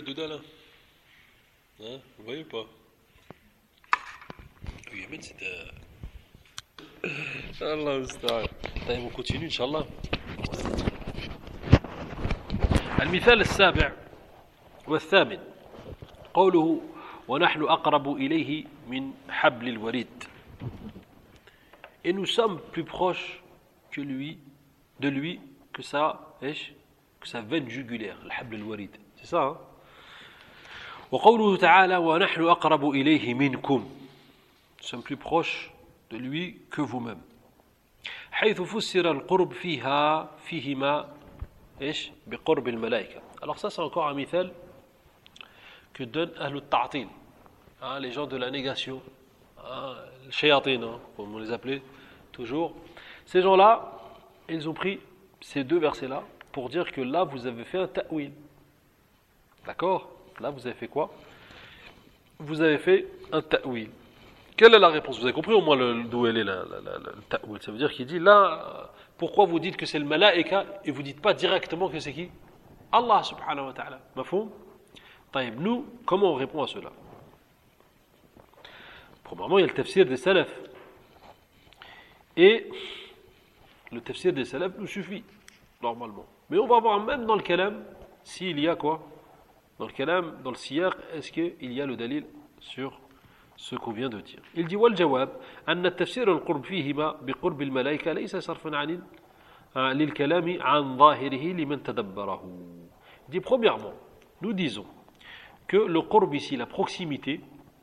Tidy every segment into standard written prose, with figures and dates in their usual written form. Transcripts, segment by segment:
dedans là. Hein, vous voyez ou pas? Au Yémen, c'était. Allah musta'an. طيب on continue Inch'Allah. المثال السابع والثامن قوله ونحن أقرب إليه من حبل الوريد. Et nous sommes plus proches que lui, de lui, que sa veine jugulaire, الحبل الوريد. C'est ça, hein? وقوله تعالى ونحن أقرب إليه منكم. Nous sommes plus proches de lui que vous-même. حيث فسر القرب فيهما بقرب الملائكة. Alors ça c'est encore un mithal que donne أهل التعطيل, les gens de la négation, les shayatin, comme on les appelait toujours. Ces gens-là, ils ont pris ces deux versets-là pour dire que là vous avez fait un ta'wil. D'accord? Là vous avez fait quoi? Vous avez fait un ta'wil. Quelle est la réponse? Vous avez compris au moins d'où elle est le ta'wil. Ça veut dire qu'il dit là, pourquoi vous dites que c'est le malaïka et vous dites pas directement que c'est qui? Allah subhanahu wa ta'ala. Mafhoum? Taïb, nous, comment on répond à cela? Premièrement, il y a le tafsir des salafs. Et le tafsir des salafs nous suffit, normalement. Mais on va voir même dans le kalam, s'il y a quoi? Dans le kalam, dans le siyaq, est-ce qu'il y a le dalil sur ce qu'on vient de dire? Il dit والجواب أن التفسير القرب فيهما بقرب الملائكة ليس صرفا عن للكلام عن ظاهره لمن تدبره. Il dit premièrement, nous disons que le qurb ici, la proximité,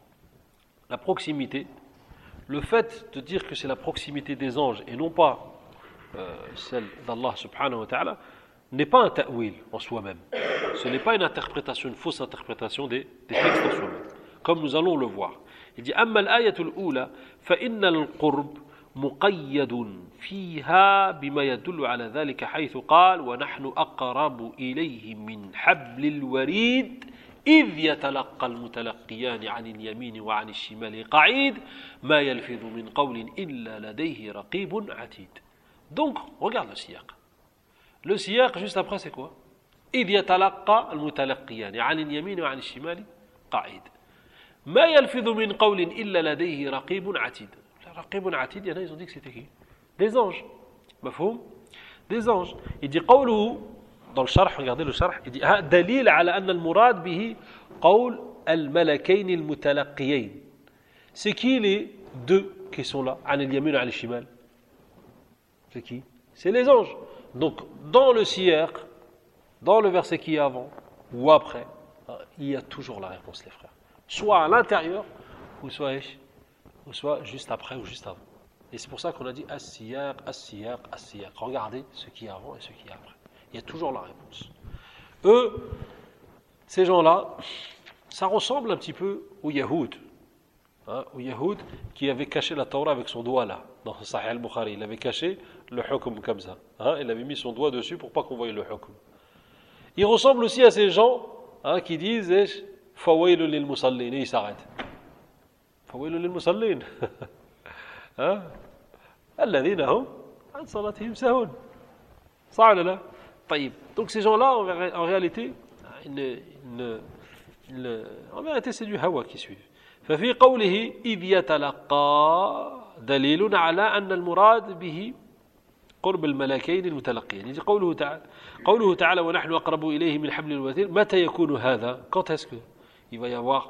le fait de dire que c'est la proximité des anges et non pas celle d'Allah subhanahu wa ta'ala, n'est pas un ta'wil en soi-même. Ce n'est pas une interprétation, une fausse interprétation des textes en soi-même, comme nous allons le voir. Il dit أما الآية الأولى فإن القرب مقيد فيها بما يدل على ذلك حيث قال ونحن أقرب إليه من حبل الوريد إذ يتلقى المتلقيان عن اليمين وعن الشمال قعيد ما يلفظ من قول إلا لديه رقيب عتيد. Donc, regarde le siyaq. Le siyaq, juste après, c'est quoi? إذ يتلقى المتلقيان عن اليمين وعن الشمال قعيد ما يلفظ من قول إلا لديه رقيب عتيد. رقيب عتيد, il y en a, ils ont dit que c'était qui? Des anges. مفهوم? Des anges. Il dit قوله dans le sharh, regardez le sharh, il dit دليل على أن المراد به قول الملكين المتلقيين. C'est qui les deux qui sont là? عن اليمين وعن الشمال. C'est qui? C'est les anges. Donc dans le siyaq, dans le verset qui est avant ou après, il y a toujours la réponse, les frères. Soit à l'intérieur, ou soit juste après ou juste avant. Et c'est pour ça qu'on a dit as-siyaq, as-siyaq, as-siyaq. Regardez ce qui est avant et ce qui est après. Il y a toujours la réponse. Eux, ces gens-là, ça ressemble un petit peu aux Yahoud. Aux Yahoud qui avaient caché la Torah avec son doigt là, dans Sahih al-Bukhari. Il avait caché le hukm comme ça. Il avait mis son doigt dessus pour pas qu'on voie le hukm. Il ressemble aussi à ces gens qui disent فويل للمصلين, et ils s'arrêtent. فويل للمصلين الذين هم عن صلاتهم ساهون. صح ولا لا؟ طيب. Donc ces gens-là, en réalité, en vérité, c'est du hawa qui suit. ففي قوله إذ يتلقى دليل على أن المراد به قرب الملكين المتلقيين. يجي قوله تعالى ونحن أقرب إليه من حبل الوريد. متى يكون هذا? Quand est-ce que il va y avoir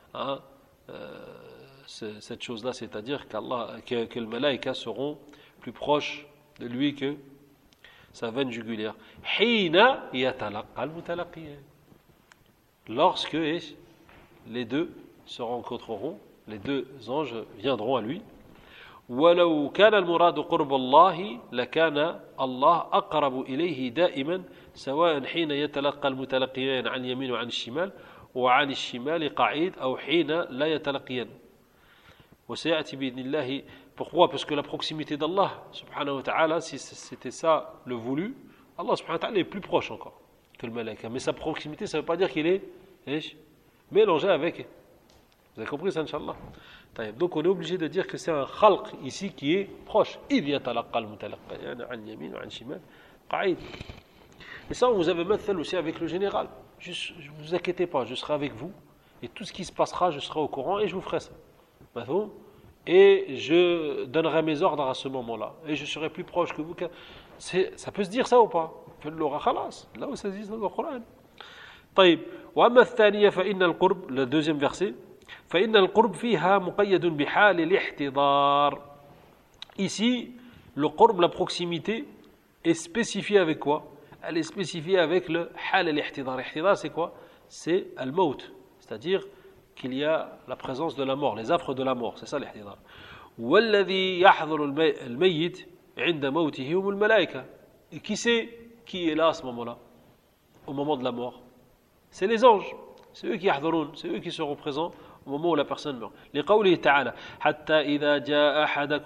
cette chose-là, c'est-à-dire que les malaïkas seront plus proches de lui que sa veine jugulaire. حين يتلقى المتلقيان. Lorsque les deux se rencontreront, les deux anges viendront à lui. ولو كان المراد قرب الله لكان الله أقرب إليه دائما سواء حين يتلقى المتلقيان عن اليمين وعن الشمال وعن الشمال قعيد أو حين لا يتلقيان. وسيأتي بإذن الله. Pourquoi? Parce que la proximité d'Allah subhanahu wa ta'ala, si c'était ça le voulu, Allah subhanahu wa ta'ala est plus proche encore que le malaïka. Mais sa proximité, ça ne veut pas dire qu'il est mélangé avec. Vous avez compris ça, Inch'Allah? Donc on est obligé de dire que c'est un khalq ici qui est proche. إذ يتلقى المتلقيان عن يمين وعن شمال قعيد. Et ça, vous avez مثل aussi avec le général. ne vous inquiétez pas, je serai avec vous, et tout ce qui se passera, je serai au courant, et je vous ferai ça. Et je donnerai mes ordres à ce moment-là, et je serai plus proche que vous. Ça peut se dire ça ou pas? Là où ça se dit dans le Coran. طيب وأما الثانية فإن القرب, le deuxième verset, فإن القرب فيها مقيد بحال الاحتضار. Ici, le qurb, la proximité, est spécifiée avec quoi? Elle est spécifiée avec le hal al-ihtidar. L'ihtidar, c'est quoi? C'est al-maut, c'est-à-dire qu'il y a la présence de la mort, les affres de la mort, c'est ça l'ihtidar. والذي يحضر الميت عند موته هم الملائكة. Et qui est là à ce moment-là, au moment de la mort? C'est les anges, c'est eux qui yahdurun, c'est eux qui seront présents au moment où la personne meurt. لقوله تعالى حتى إذا جاء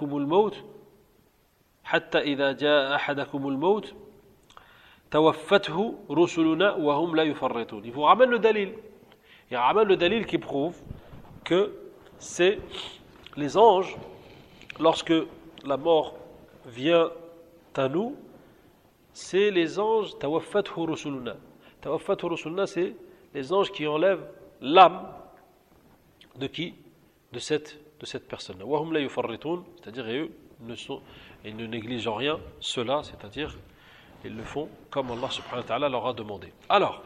أحدكم الموت توفته رسلنا وهم لا يفرطون. Il vous ramène le dalil. Il ramène le dalil qui prouve que c'est les anges, lorsque la mort vient à nous, c'est les anges توفته رسلنا. توفته رسلنا, c'est les anges qui enlèvent l'âme de qui? De cette personne-là. وهم لا يفرطون, c'est-à-dire ils ne négligent rien, cela, c'est-à-dire ils le font comme Allah subhanahu wa ta'ala leur a demandé. Alors,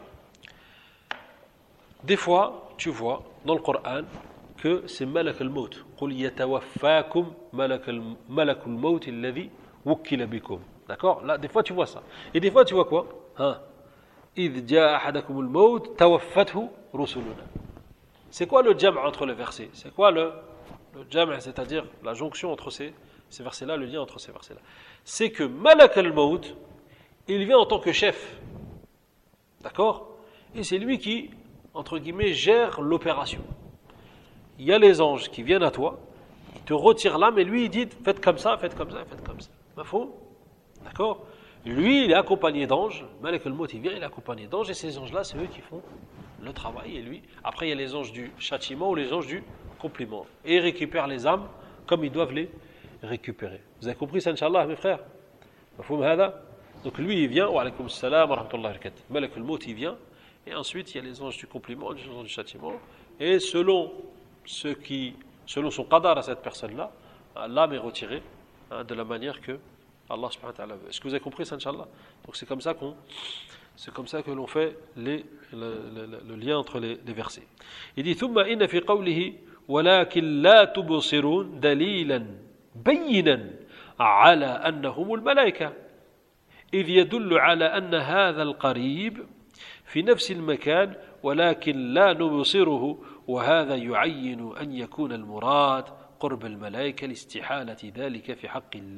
des fois, tu vois dans le Coran que c'est Malak al-Maut. قُلْ يَتَوَفَّاكُمْ مَلَكُ الْمَوْتِ الَّذِي وُكِّلَ بِكُمْ. D'accord? Là, des fois, tu vois ça. Et des fois, tu vois quoi? إِذْ جَاءَ أَحَدَكُمُ الْمَوْتِ تَوَفَّتْهُ رُسُلُنَا. C'est quoi le jam' entre les versets? C'est quoi le jam', c'est-à-dire la jonction entre ces versets-là, le lien entre ces versets-là? C'est que Malak al-Maut, il vient en tant que chef. D'accord? Et c'est lui qui, entre guillemets, gère l'opération. Il y a les anges qui viennent à toi, ils te retirent l'âme et lui il dit faites comme ça, faites comme ça, faites comme ça. D'accord? Lui il est accompagné d'anges, Malak al-Maut il vient, il est accompagné d'anges et ces anges-là c'est eux qui font le travail et lui. Après il y a les anges du châtiment ou les anges du compliment. Et ils récupèrent les âmes comme ils doivent les récupérer. Vous avez compris ça, Inch'Allah, mes frères? Donc lui il vient, wa alaykoum salam wa rahmatullahi wa barakatuh. Malak al-Maut il vient. Et ensuite, il y a les anges du compliment, les anges du châtiment. Et selon son qadar à cette personne-là, l'âme est retirée de la manière que Allah subhanahu wa ta'ala veut. Est-ce que vous avez compris ça, Inch'Allah? Donc c'est comme ça que l'on fait le lien entre les versets. Il dit ثم إن في قوله ولكن لا تبصرون دليلا بينا على أنهم الملائكة إذ يدل على أن هذا القريب في نفس المكان ولكن لا نبصره وهذا يعين أن يكون المراد قرب الملائكة لاستحالة ذلك في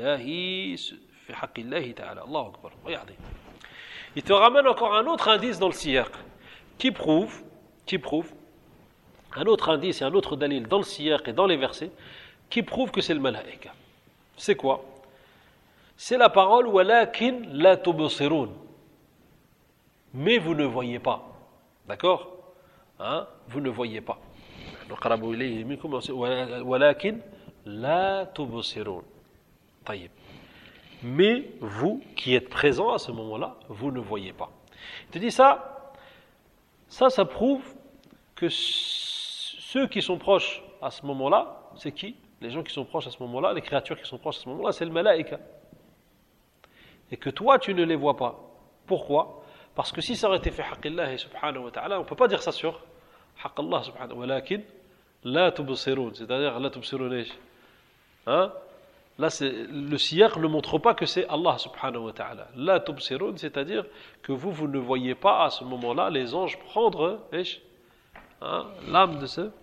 حق الله تعالى. الله أكبر. Regardez. Il te ramène encore un autre indice dans le siyaq qui prouve un autre indice et un autre dalil dans le siyaq et dans les versets qui prouve que c'est le malaïka. C'est quoi? C'est la parole ولكن لا تبصرون. Mais vous ne voyez pas. D'accord? Vous ne voyez pas. ولكن لا تبصرون. طيب. Mais vous qui êtes présents à ce moment-là, vous ne voyez pas. Il te dit ça prouve que ceux qui sont proches à ce moment-là, c'est qui? Les gens qui sont proches à ce moment-là, les créatures qui sont proches à ce moment-là, c'est le malaïka. Et que toi, tu ne les vois pas. Pourquoi? Parce que si ça aurait été fait haqqillahi subhanahu wa ta'ala, on ne peut pas dire ça sur haqqallah subhanahu wa ta'ala. Walakin la tubsirun, c'est-à-dire la tubsirun. Là, le siyaq ne montre pas que c'est Allah subhanahu wa ta'ala. La tubsirun, c'est-à-dire que vous ne voyez pas à ce moment-là les anges prendre l'âme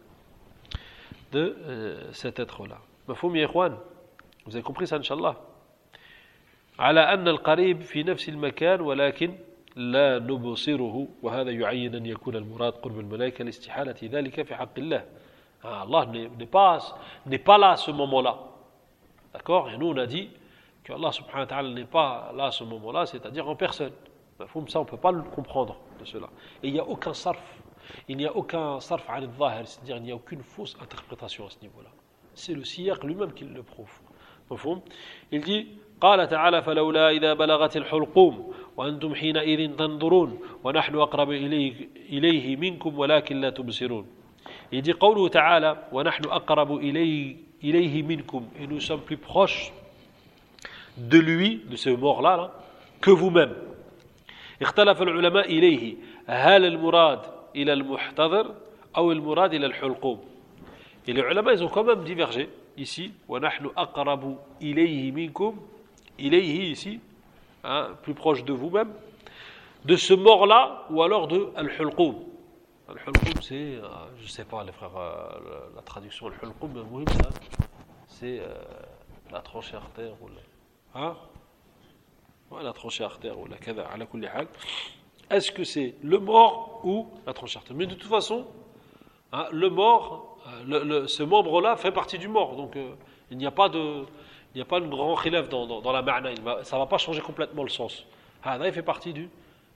de cet être-là. Mafhoum ya ikhwan? Vous avez compris ça, Inch'Allah? على أن القريب في نفس المكان ولكن لا نبصره وهذا يعين أن يكون المراد قرب الملائكة لاستحالة ذلك في حق الله. Allah n'est pas là à ce moment-là. D'accord? Et nous on a dit que Allah subhanahu wa ta'ala n'est pas là à ce moment-là, c'est-à-dire en personne. Ça on ne peut pas le comprendre de cela. Et il n'y a aucun sarf. Il n'y a aucun sarf an al-zahir, c'est-à-dire il n'y a aucune fausse interprétation à ce niveau-là. C'est le siyaq lui-même qui le prouve. Il dit قال تعالى فلولا إذا بلغت الحلقوم وأنتم حينئذ تنظرون ونحن أقرب إليه منكم ولكن لا تبصرون. Il dit قوله تعالى ونحن أقرب إليه منكم, et nous sommes plus proches de lui, de ce mort-là, là, que vous-même. اختلف العلماء إليه هل المراد إلى المحتضر أو المراد إلى الحلقوم. Et les ulama, ils ont quand même divergé ici. وَنَحْنُ أَقْرَبُ إِلَيْهِ مِنْكُمْ, إِلَيْهِ ici, hein, plus proche de vous-même, de ce mort-là, ou alors de al-hulqoum. Al-hulqoum, c'est, je ne sais pas les frères, la traduction al-hulqoum, mais ça, c'est la tranchée artère, ou la, hein? Ouais, la tranchée artère, ou la kada, ala kulli hal. Est-ce que c'est le mort ou la tranchée artère? Mais de toute façon, hein, le mort, ce membre-là fait partie du mort, donc il n'y a pas une grand khilaf dans la ma'na, ça ne va pas changer complètement le sens. Il fait partie du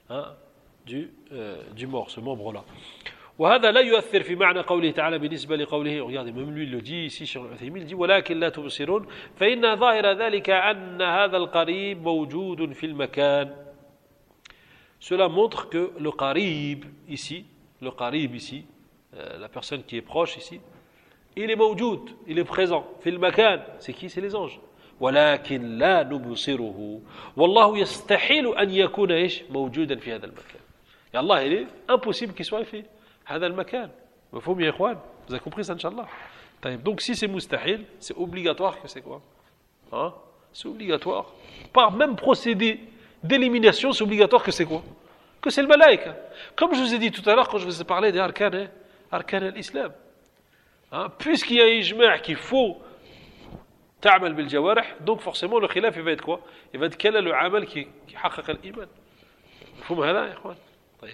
mort, ce membre-là. وهذا لا يؤثر في معنى قوله تعالى بالنسبة لقوله, regardez, même lui il le dit ici sur Uthaymin, il dit ولكن لا تبصرون فإن ظاهر ذلك أن هذا القريب موجود في المكان. Cela montre que le qarib ici, la personne qui est proche ici, il est mawjoud, il est présent. في المكان, c'est qui? C'est les anges. ولكن لا نبصره والله يستحيل أن يكون إيش موجودا في هذا المكان. Et Allah, il est impossible qu'il soit fait هذا المكان. مفهوم يا إخوان? Vous avez compris ça, Inch'Allah? Donc si c'est mustahil, c'est obligatoire que c'est quoi? Hein? C'est obligatoire. Par même procédé d'élimination, c'est obligatoire que c'est quoi? Que c'est le malaïka. Comme je vous ai dit tout à l'heure quand je vous ai parlé des arkan al-islam. Hein? Puisqu'il y a un ijma' qu'il faut ta'amal bil jawarih, donc forcément le khilaf il va être quoi? Il va être quel est le amal qui حقق الإيمان. مفهوم هذا يا إخوان؟ طيب.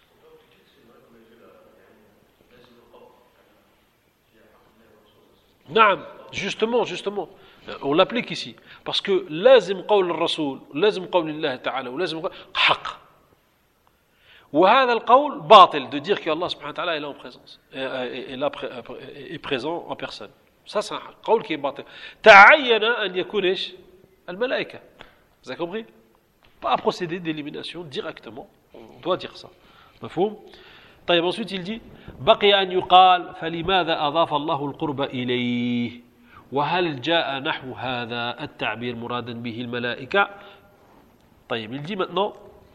نعم, justement, on l'applique ici parce que لازم قول الرسول, لازم قول الله تعالى, ولازم حق. وهذا القول باطل, de dire que Allah subhanahu wa ta'ala est là en présence, est présent en personne. Ça c'est un قول qui est باطل. تعين أن يكون إيش الملائكة. Vous avez compris? Pas à procéder d'élimination directement, on doit dire ça. مفهوم؟ طيب, ensuite il dit بقي أن يقال فلماذا أضاف الله القرب إليه وهل جاء نحو هذا التعبير مرادا به الملائكة. طيب, il dit maintenant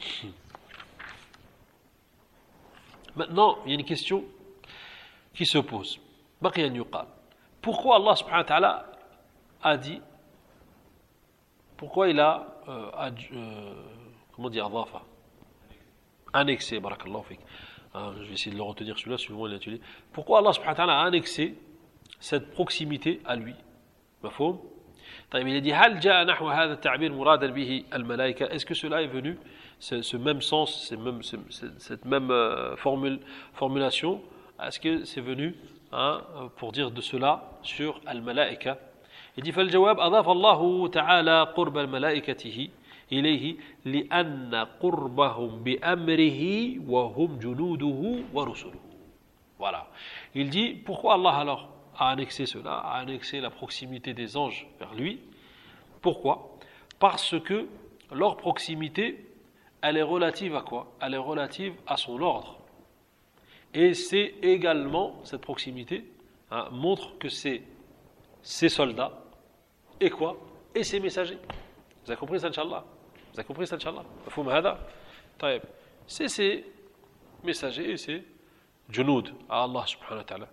il y a une question qui se pose. بقي أن يقال, pourquoi Allah subhanahu wa ta'ala a dit, pourquoi il a comment dire, أضاف, annexé, barakallahu fik. Je vais essayer de le retenir celui-là, suivant l'intitulé. Pourquoi Allah subhanahu wa ta'ala a annexé cette proximité à lui? مفهوم؟ طيب, il a dit هل جاء نحو هذا التعبير مرادا به الملائكة. Est-ce que cela est venu, ce même sens, cette même formulation, est-ce que c'est venu, hein, pour dire de cela sur al-malaika? Il dit فالجواب أضاف الله تعالى قرب الملائكته إليه لأن قربهم بأمره وهم جنوده ورسله. Voilà. Il dit pourquoi Allah alors a annexé cela, a annexé la proximité des anges vers lui. Pourquoi? Parce que leur proximité, elle est relative à quoi? Elle est relative à son ordre. Et c'est également, cette proximité, hein, montre que c'est ses soldats et quoi? Et ses messagers. Vous avez compris ça, Inch'Allah? Vous avez compris ça, Inch'Allah? Mafhoum hada? Taïb. C'est ses messagers et ses junoud à Allah subhanahu wa ta'ala.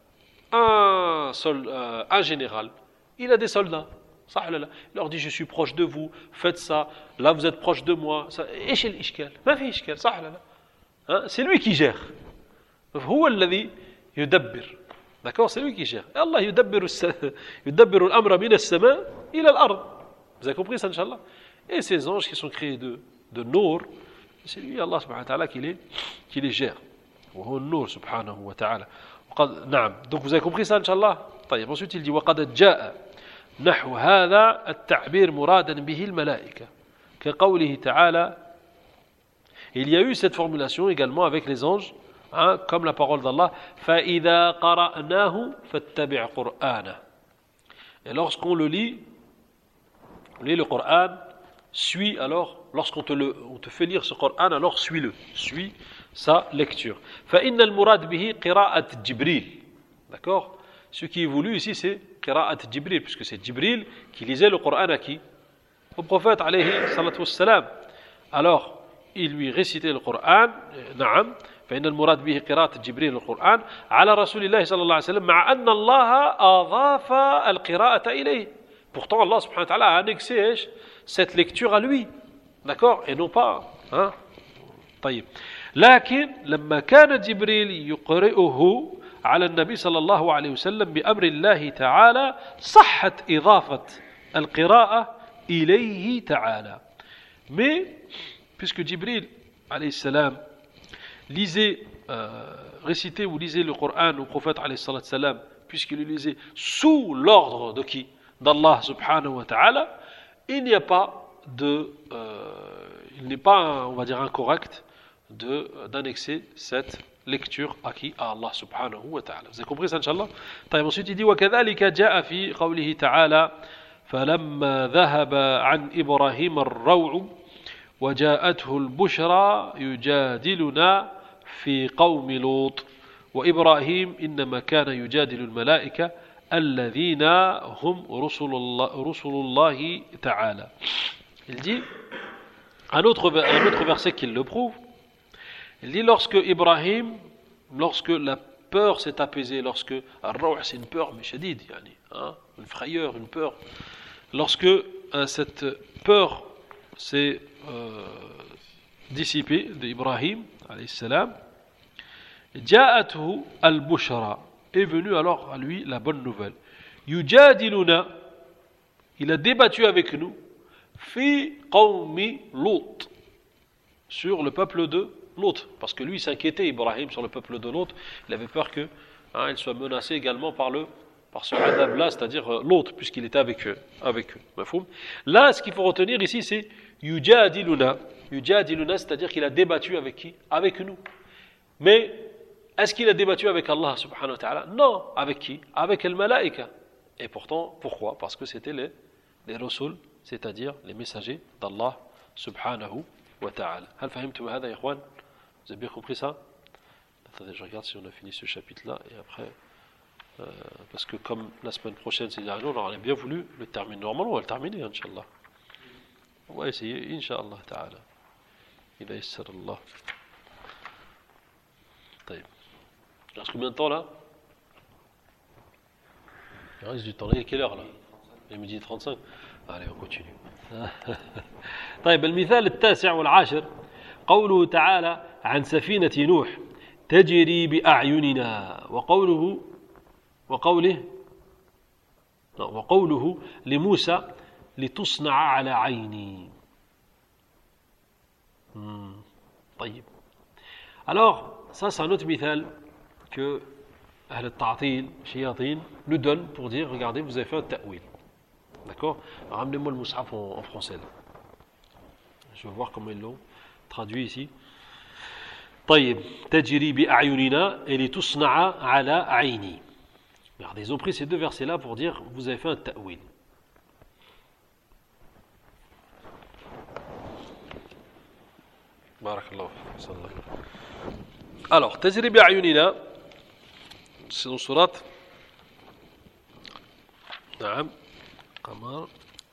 Un général, il a des soldats. Il leur dit je suis proche de vous, faites ça, là vous êtes proche de moi. ايش الاشكال؟ ما في اشكال, صح ولا لا؟ C'est lui qui gère. هو الذي يدبر. D'accord, c'est lui qui gère. Et Allah يدبر الامر من السماء الى الارض. Vous avez compris ça, Inch'Allah? Et ces anges qui sont créés de nour, c'est lui, Allah subhanahu wa ta'ala, qui les gère. وهو النور سبحانه وتعالى. نعم. Donc vous avez compris ça, Inch'Allah? طيب. Ensuite il dit وقد جاء نحو هذا التعبير مرادا به الملائكة كقوله تعالى. Il y a eu cette formulation également avec les anges, hein, comme la parole d'Allah فإذا قرأناه فاتبع قرآنه. Et lorsqu'on lit le Coran, suis alors, lorsqu'on on te fait lire ce Coran, alors suis-le, suis sa lecture. فإن المراد به قراءة جبريل. D'accord? Ce qui est voulu ici, c'est قراءة Jibril, puisque c'est Jibril qui lisait le Coran à qui? Au prophète, alayhi salatu wassalam. Alors, il lui récitait le Coran, نعم, فإن المراد به قراءة جبريل القرآن على رسول الله صلى الله عليه وسلم مع أن الله أضاف القراءة إليه. Pourtant, Allah subhanahu wa ta'ala a annexé cette lecture à lui. D'accord? Et non pas. Hein? طيب. لكن لما كان جبريل يقرئه على النبي صلى الله عليه وسلم بأمر الله تعالى صحت إضافة القراءة إليه تعالى. Mais, puisque Jibril, alayhi salam, lisait, récitait ou lisait le Coran au prophète, alayhi salam, puisqu'il le lisait sous l'ordre de qui? D'Allah subhanahu wa ta'ala, il n'y a pas il n'est pas, on va dire, incorrect d'annexer cette lecture à qui? À Allah subhanahu wa ta'ala. Vous avez compris ça, Inch'Allah? Ensuite, il dit وَكَذَلِكَ جَاءَ فِي قَوْلِهِ تَعَالَى فَلَمَّا ذَهَبَ عَنْ إِبْرَاهِيمَ الرَّوْعُ وَجَاءَتْهُ الْبُشْرَى يُجَادِلُنَا في قوم لوط وإبراهيم إنما كان يجادل الملائكة الذين هم رسل الله تعالى. Il dit un autre verset qui le prouve. Il dit lorsque la peur s'est apaisée, lorsque ar-raw' c'est une peur mais shadid, une frayeur, une peur, lorsque cette peur s'est dissipée d'Ibrahim alayhi salam, ja'athu al-bushra, est venue alors à lui la bonne nouvelle. Yujadiluna, il a débattu avec nous, fi qawmi Lut, sur le peuple de Lut, parce que lui il s'inquiétait, Ibrahim, sur le peuple de Lut, il avait peur que il soit menacé également par ce adab là, c'est-à-dire Lut, puisqu'il était avec eux. Là, ce qu'il faut retenir ici, c'est yujadiluna, c'est-à-dire qu'il a débattu avec qui? Avec nous. Mais est-ce qu'il a débattu avec Allah subhanahu wa ta'ala? Non. Avec qui? Avec el malaïka. Et pourtant, pourquoi? Parce que c'était les rasul, c'est-à-dire les messagers d'Allah subhanahu wa ta'ala. Hal fahimtum hada, ikhwan? Vous avez bien compris ça? Attendez, je regarde si on a fini ce chapitre-là et après, parce que comme la semaine prochaine c'est dernier, on aurait bien voulu le terminer. Normalement, on va le terminer, Inch'Allah. On va essayer, Inch'Allah ta'ala. Il a yassar Allah. طيب. Il reste combien de temps là? Il reste du temps. Il est quelle heure là? Il est midi 35. Allez, on continue. طيب المثال التاسع والعاشر قوله تعالى عن سفينة نوح تجري بأعيننا وقوله لموسى لتصنع على عيني. طيب. Alors, ça c'est un autre mithal que Ahl al-Ta'til, Shayatin, nous donne pour dire, regardez, vous avez fait un ta'wil. D'accord? Ramenez-moi le mushaf en français. Là. Je vais voir comment ils l'ont traduit ici. طيب تجري بأعيننا لتصنع على عيني. Regardez, ils ont pris ces deux versets-là pour dire, vous avez fait un ta'wil. Barakallahu fiik. Alors, تجري بأعيننا, c'est dans surat نعم قمر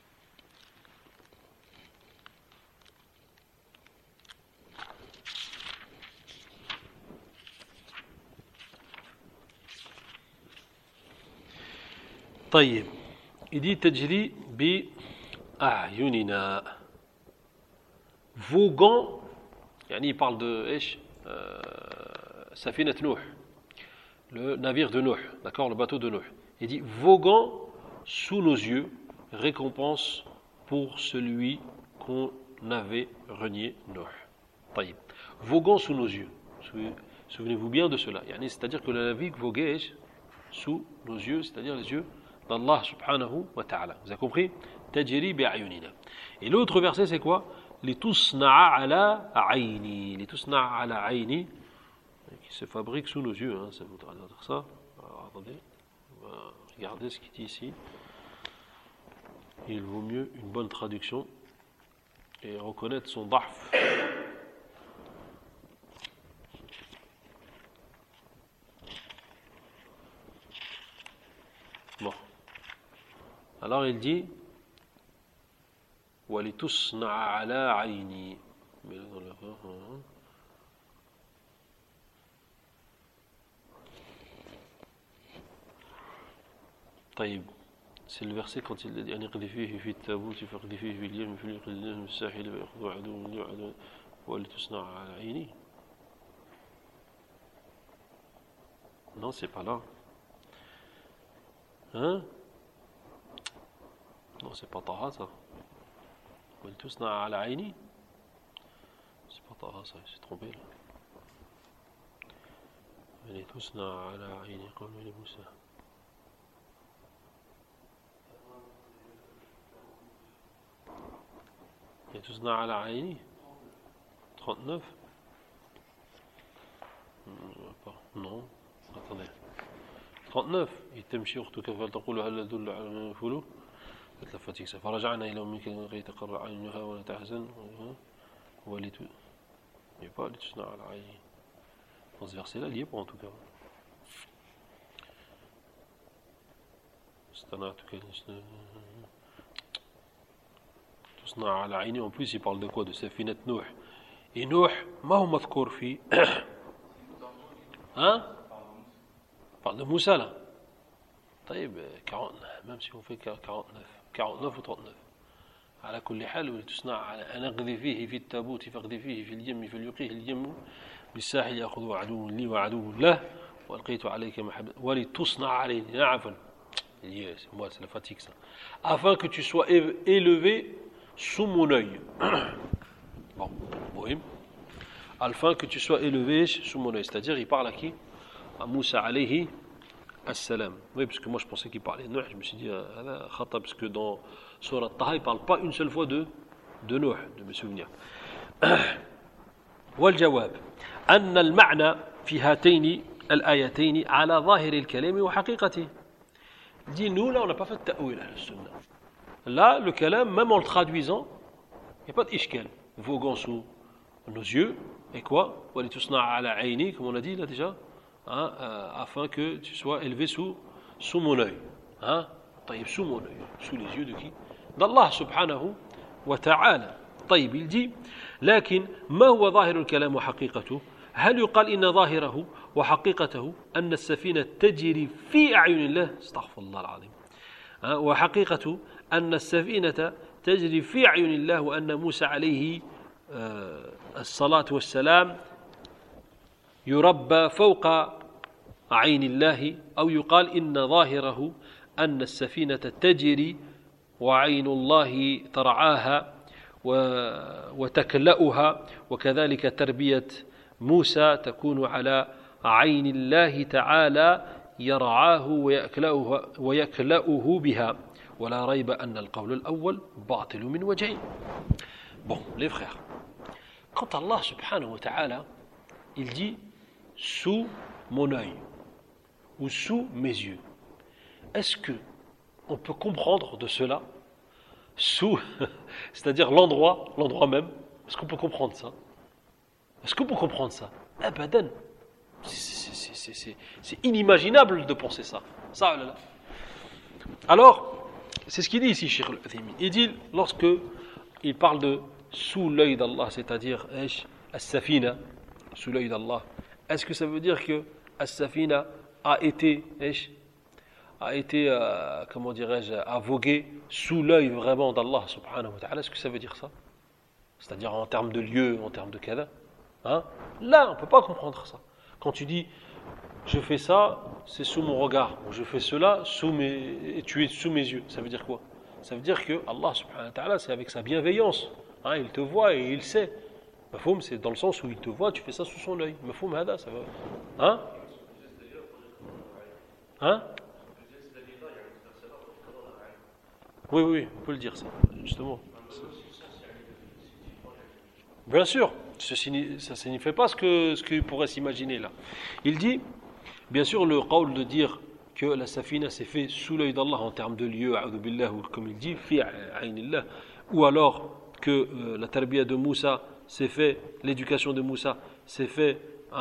طيب il dit تجري بأعيننا voguant يعني il parle de ايش سفينة نوح, le navire de Nuh, d'accord, le bateau de Nuh. Il dit voguant sous nos yeux, récompense pour celui qu'on avait renié Nuh. طيب. Voguant sous nos yeux. Souvenez-vous bien de cela. C'est-à-dire que le navire voguait sous nos yeux, c'est-à-dire les yeux d'Allah subhanahu wa ta'ala. Vous avez compris? Tajri bi'ayunina. Et l'autre verset c'est quoi? Litusna'a ala ayni. Litusna'a ala ayni, qui se fabrique sous nos yeux, ça voudra dire ça. Alors, attendez, on va regarder ce qu'il dit ici. Il vaut mieux une bonne traduction. et reconnaître son da'f. Bon. Alors il dit وَلِتُصْنَعَ عَلَى عَيْنِي. طيب. C'est le verset quand il dit أن يقذفيه في التابوت فاقذفيه في اليم فليقذفه بالساحل فيأخذه عدو لي وعدو ولتصنع على عيني. Non, c'est pas là. Hein? Non, c'est pas Taha ça. ولتصنع على عيني. C'est pas Taha ça, c'est trompé là. ولتصنع على عيني قول لموسى. تصنع على عيني 39 non attendez 39 تمشي أختك فلتقول هل أدل على من فلو فتلفتك فرجعنا إلى أمك كي تقر عينها ولا تحزن il n'y a pas تصنع على عيني dans ce verset là il y a pas en tout cas استنعتك en plus il parle de quoi? De Safinat Nuh. Et Nuh, ما هو مذكور فيه hein? Il parle de Moussa là. طيب 40 même si on fait 49 ou 39 على كل حال ولتصنع على أن أقذفيه في التابوت فاقذفيه في اليم فليلقيه اليم بالساحل يأخذه عدو لي وعدو له وألقيت عليك محبة ولتصنع عليه عفوا moi c'est la fatigue ça afin que tu sois élevé sous mon œil. Bon, oui. Afin que tu sois élevé sous mon œil. C'est-à-dire, il parle à qui? À Moussa alayhi as-salam. Oui, parce que moi je pensais qu'il parlait de Nuh. Je me suis dit, khata, parce que dans Surah Taha, il ne parle pas une seule fois de Nuh, de mes souvenirs. والجواب أن المعنى في هاتين الآيتين على ظاهر الكلام وحقيقته. Dit, nous là, on n'a pas fait de ta'wil à la sunna. Là, le kalam, même en le traduisant, il n'y a pas d'ishkal. Voguant sous nos yeux, et quoi? Comme on a dit là déjà, hein, afin que tu sois élevé sous mon œil. Hein? Sous mon œil. Sous les yeux de qui? d'Allah subhanahu wa ta'ala. طيب, il dit, لكن ما هو ظاهر الكلام وحقيقته؟ هل يقال إن ظاهره وحقيقته أن السفينة تجري في أعين الله؟ استغفر الله العظيم. وحقيقة أن السفينة تجري في أعين الله وأن موسى عليه الصلاة والسلام يربى فوق عين الله أو يقال إن ظاهره أن السفينة تجري وعين الله ترعاها وتكلأها وكذلك تربية موسى تكون على عين الله تعالى يرعاه ويكلأه بها ولا ريب أن القول الأول باطل من وجهين. Bon, les frères, quand Allah subhanahu wa ta'ala, il dit sous mon œil ou sous mes yeux, est-ce que on peut comprendre de cela sous, c'est-à-dire l'endroit même, est-ce qu'on peut comprendre ça? Est-ce qu'on peut comprendre ça? Abadan. C'est inimaginable de penser ça. Ça, là. Alors, c'est ce qu'il dit ici, Cheikh Al-Uthaymin. Il dit, lorsque il parle de sous l'œil d'Allah, c'est-à-dire As-Safina, sous l'œil d'Allah, est-ce que ça veut dire que As-Safina a été, comment dirais-je, a vogué sous l'œil vraiment d'Allah subhanahu wa ta'ala? Est-ce que ça veut dire ça? C'est-à-dire en termes de lieu, en termes de kada, hein? Là, on ne peut pas comprendre ça. Quand tu dis je fais ça, c'est sous mon regard, ou je fais cela et tu es sous mes yeux, ça veut dire quoi? Ça veut dire que Allah subhanahu wa ta'ala, c'est avec sa bienveillance, hein, il te voit et il sait. Mafhoum, c'est dans le sens où il te voit, tu fais ça sous son œil. Mafhoum hada, ça va. Hein? Hein? Oui, on peut le dire ça, justement. Bien sûr, ça ne signifie pas ce qu'il pourrait s'imaginer là. Il dit, bien sûr, le qawl de dire que la safina s'est fait sous l'œil d'Allah en termes de lieu, a'udhu billah, ou comme il dit, fi aynillah, ou alors que la tarbiya de Moussa s'est fait, l'éducation de Moussa s'est fait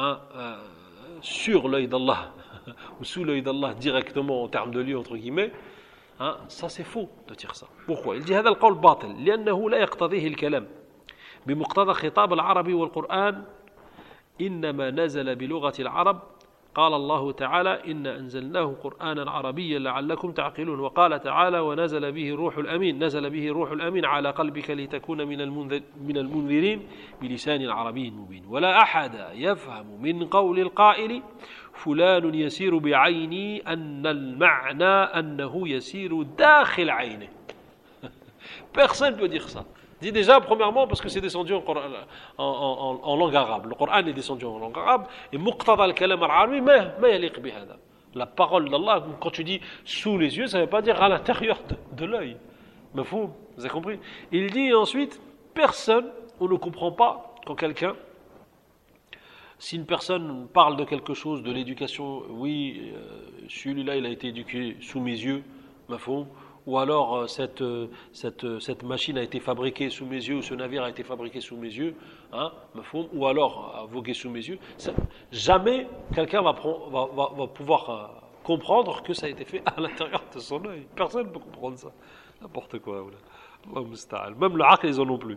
sur l'œil d'Allah, ou sous l'œil d'Allah directement en termes de lieu entre guillemets, ça c'est faux de dire ça. Pourquoi? Il dit هذا القول باطل لأنه لا يقتضيه الكلام بمقتضى خطاب العربي والقرآن إنما نزل بلغة العرب قال الله تعالى إن أنزلناه قرآنا عربيا لعلكم تعقلون وقال تعالى ونزل به الروح الأمين نزل به الروح الأمين على قلبك لتكون من المنذرين بلسان عربي مبين ولا أحد يفهم من قول القائل فلان يسير بعيني أن المعنى أنه يسير داخل عينه. Personne ne peut dire ça. Dit déjà, premièrement, parce que c'est descendu en langue arabe. Le Coran est descendu en langue arabe. Et muqtada al-kalam al-arabi, ma yaliq bihada. La parole d'Allah, quand tu dis sous les yeux, ça ne veut pas dire à l'intérieur de l'œil. Mais vous avez compris? Il dit ensuite, personne, on ne comprend pas quand quelqu'un, si une personne parle de quelque chose, de l'éducation, oui, celui-là, il a été éduqué sous mes yeux, mafhoum. Ou alors cette machine a été fabriquée sous mes yeux, ou ce navire a été fabriqué sous mes yeux, ou alors a vogué sous mes yeux. Jamais quelqu'un va pouvoir comprendre que ça a été fait à l'intérieur de son œil. Personne ne peut comprendre ça. N'importe quoi. Même le aql, ils en ont plus.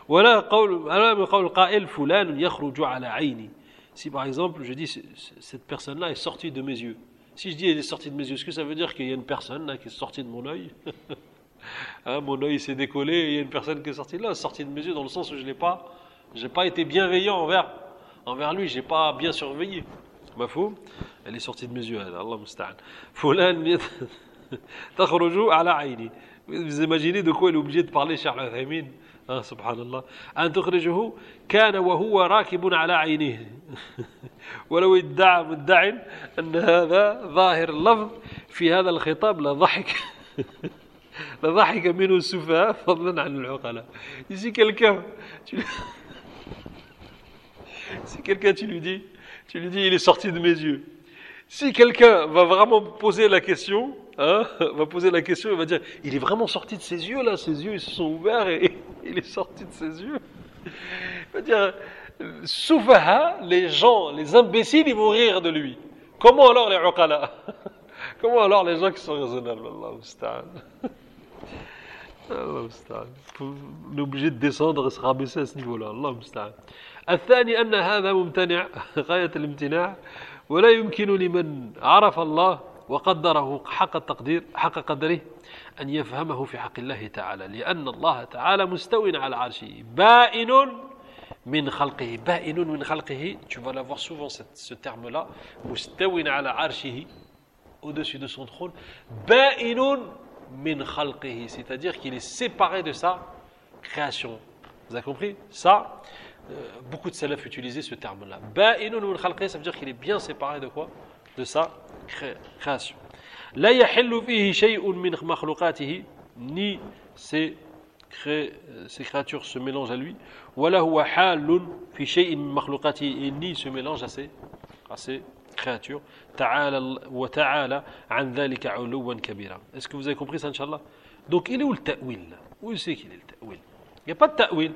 Si par exemple je dis cette personne-là est sortie de mes yeux. Si je dis elle est sortie de mes yeux, est-ce que ça veut dire qu'il y a une personne là qui est sortie de mon œil? Mon œil s'est décollé et il y a une personne qui est sortie de là, sortie de mes yeux dans le sens où je n'ai pas été bienveillant envers lui, je n'ai pas bien surveillé. Mafhum? Elle est sortie de mes yeux, Allah musta'an. Fulan takhruju ala ayni. Vous imaginez de quoi il est obligé de parler, Cheikh Al-Uthaymin? سبحان الله أن تخرجه كان وهو راكب على عينيه ولو ادعى مدع أن هذا ظاهر اللفظ في هذا الخطاب لضحك منه السفهاء فضلا عن العقلاء. Si quelqu'un tu lui dis il est sorti de mes yeux. Si quelqu'un va vraiment poser la question, il va dire, il est vraiment sorti de ses yeux là, ses yeux ils se sont ouverts et il est sorti de ses yeux. Il va dire, soufaha, les gens, les imbéciles, ils vont rire de lui. Comment alors les uqala? Comment alors les gens qui sont raisonnables? Allah musta'an. Allah musta'an. On est obligé de descendre et se rabaisser à ce niveau-là. Allah musta'an. الثاني أن هذا ممتنع غاية الامتناع ولا يمكن لمن عرف الله وقدره حق قدره أن يفهمه في حق الله تعالى لأن الله تعالى مستو على عرشه بائن من خلقه tu vas l'avoir souvent ce terme-là مستو على عرشه au-dessus de son trône بائن من خلقه c'est-à-dire qu'il est séparé de sa création. Vous avez compris ça? Beaucoup de salaf utilisaient ce terme-là. Ba'inun min khalqihi, ça veut dire qu'il est bien séparé de quoi? De sa création. La yahillu fihi shay'un min makhluqatihi, ni ses créatures se mélangent à lui. Wala huwa halun fi shay'in min makhluqatihi, et ni se mélange à ses créatures. Ta'ala wa ta'ala an dhalika 'uluwan kabira. Est-ce que vous avez compris ça, Inch'Allah? Donc il est où le ta'wil? Où c'est qu'il est le ta'wil? Il n'y a pas de ta'wil.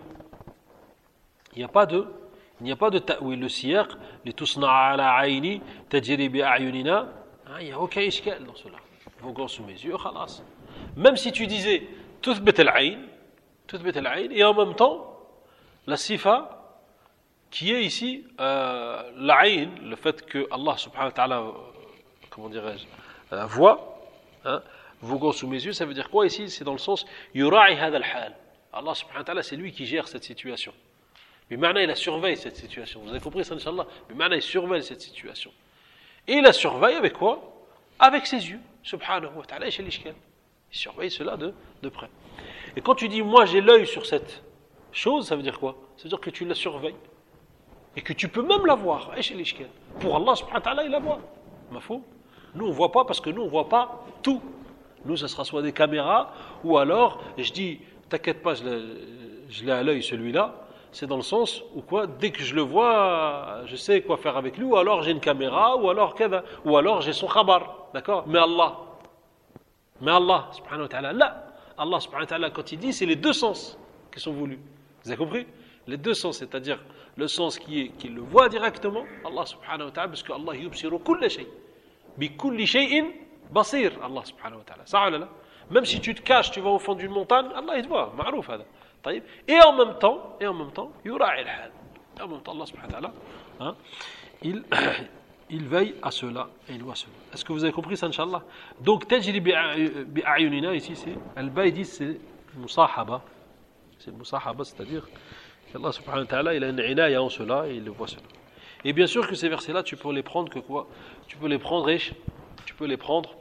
Il n'y a pas de ta'wil. Le siyaq, les tusna'a ala ayni, tajri bi a'yunina, il n'y a aucun ishkal dans cela. Voguant sous mes yeux, khalas. Même si tu disais tuthbit al-ayn, et en même temps, la sifa, qui est ici, l'ayn, le fait que Allah subhanahu wa ta'ala, comment dirais-je, voit, voguant sous mes yeux, ça veut dire quoi ici? C'est dans le sens, yura'i hadha al-hal. Allah subhanahu wa ta'ala, c'est lui qui gère cette situation. Mais maintenant, il surveille cette situation. Vous avez compris ça, Inch'Allah? Mais maintenant, il surveille cette situation. Et il la surveille avec quoi? Avec ses yeux. Subhanahu wa ta'ala, il surveille cela de près. Et quand tu dis, moi, j'ai l'œil sur cette chose, ça veut dire quoi? Ça veut dire que tu la surveilles. Et que tu peux même la voir. Pour Allah, subhanahu wa ta'ala, il la voit. Nous, on ne voit pas parce que nous, on ne voit pas tout. Nous, ça sera soit des caméras, ou alors, je dis, t'inquiète pas, je l'ai à l'œil, celui-là. C'est dans le sens où quoi, dès que je le vois, je sais quoi faire avec lui, ou alors j'ai une caméra, ou alors j'ai son khabar, d'accord? Mais Allah, subhanahu wa ta'ala, là, Allah subhanahu wa ta'ala, quand il dit, c'est les deux sens qui sont voulus. Vous avez compris? Les deux sens, c'est-à-dire le sens qui le voit directement, Allah subhanahu wa ta'ala, parce que Allah yubsiru kulla shay. Bi kulli shay'in basir, Allah subhanahu wa ta'ala. Ça, là. Même si tu te caches, tu vas au fond d'une montagne, Allah il te voit, ma'rouf hada. Et en même temps, yura'i al-hal. En même temps, Allah subhanahu wa ta'ala, hein, il veille à cela et il voit cela. Est-ce que vous avez compris ça, Inch'Allah? Donc, tajri bi'ayunina, ici, c'est al-baydi, c'est musahaba. C'est le musahaba, c'est-à-dire qu'Allah subhanahu wa ta'ala, il a une inaya en cela et il le voit cela. Et bien sûr que ces versets-là, tu peux les prendre que quoi? Tu peux les prendre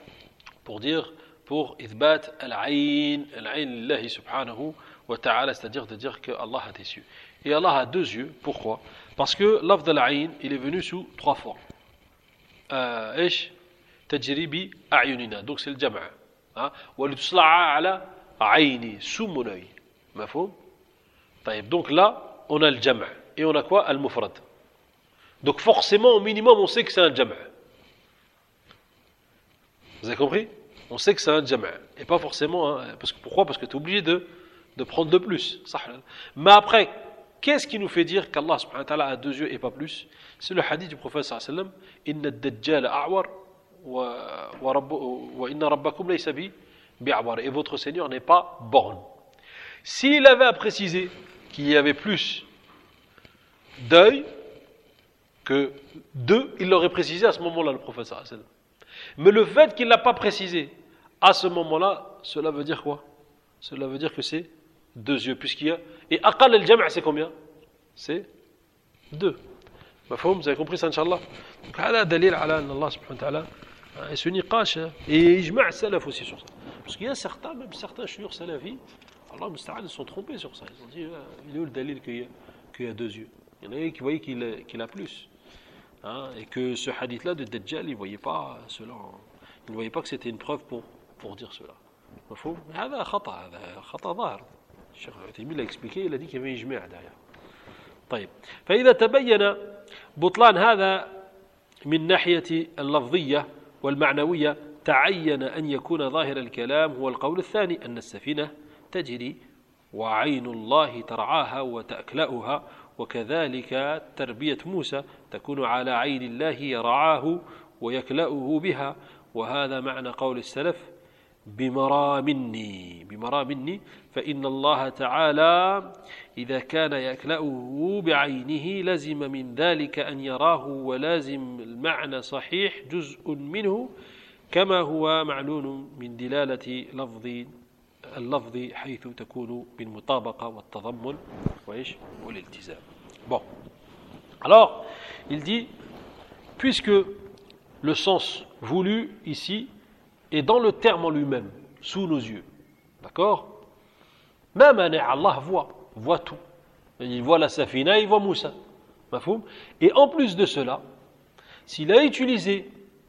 pour ithbat al-ayn lillahi subhanahu wa ta'ala, c'est-à-dire de dire que Allah a des yeux. Et Allah a deux yeux. Pourquoi? Parce que lafz al-ayn, il est venu sous trois formes. Tajri bi a'yunina, donc c'est le jama'. Wa litusla' ala ayni, sous mon œil. Mafhum? Donc là, on a le jama' et on a quoi? Al-mufrad. Donc forcément, au minimum, on sait que c'est un jama'. Vous avez compris? On sait que c'est un jama'. Et pas forcément, pourquoi? Parce que tu es obligé de prendre de plus. Mais après, qu'est-ce qui nous fait dire qu'Allah subhanahu wa ta'ala a deux yeux et pas plus? C'est le hadith du prophète sallallahu alayhi wa sallam. Inna ad-dajjal a'war wa inna rabbakum laysa bi'awar. Et votre Seigneur n'est pas borgne. S'il avait à préciser qu'il y avait plus d'œil que deux, il l'aurait précisé à ce moment-là, le prophète sallallahu alayhi wa sallam. Mais le fait qu'il ne l'a pas précisé à ce moment-là, cela veut dire quoi? Cela veut dire que c'est deux yeux, puisqu'il y a. Et aqal al-jama' c'est combien? C'est deux. Vous avez compris ça, Inch'Allah? Donc, هذا دليل على أن الله سبحانه وتعالى ce niqash et ijma' salaf aussi sur ça. Parce qu'il y a certains chouïrs salafis, Allah musta'an, ils sont trompés sur ça. Ils ont dit, il est où le dalil qu'il y a deux yeux? Il y en a qui voyaient qu'il a plus. Et que ce hadith-là de Dajjal, il ne voyait pas cela. Il ne voyait pas que c'était une preuve pour dire cela. هذا خطأ ظاهر. الشيخ العثيمين l'a expliqué, il a dit qu'il y avait إجماع derrière. طيب. فإذا تبين بطلان هذا من ناحية اللفظية والمعنوية تعين أن يكون ظاهر الكلام هو القول الثاني أن السفينة تجري وعين الله ترعاها وتأكلأها وكذلك تربية موسى تكون على عين الله يرعاه ويكلأه بها وهذا معنى قول السلف بمرى مني فإن الله تعالى إذا كان يكلأه بعينه لزم من ذلك أن يراه ولازم المعنى صحيح جزء منه كما هو معلول من دلالة اللفظ حيث تكون بالمطابقة والتضمن والالتزام. Bon. Alors, il dit, puisque le sens voulu ici est dans le terme en lui-même, sous nos yeux, d'accord? Même Allah voit tout. Il voit la safina, il voit Moussa. Et en plus de cela, s'il a utilisé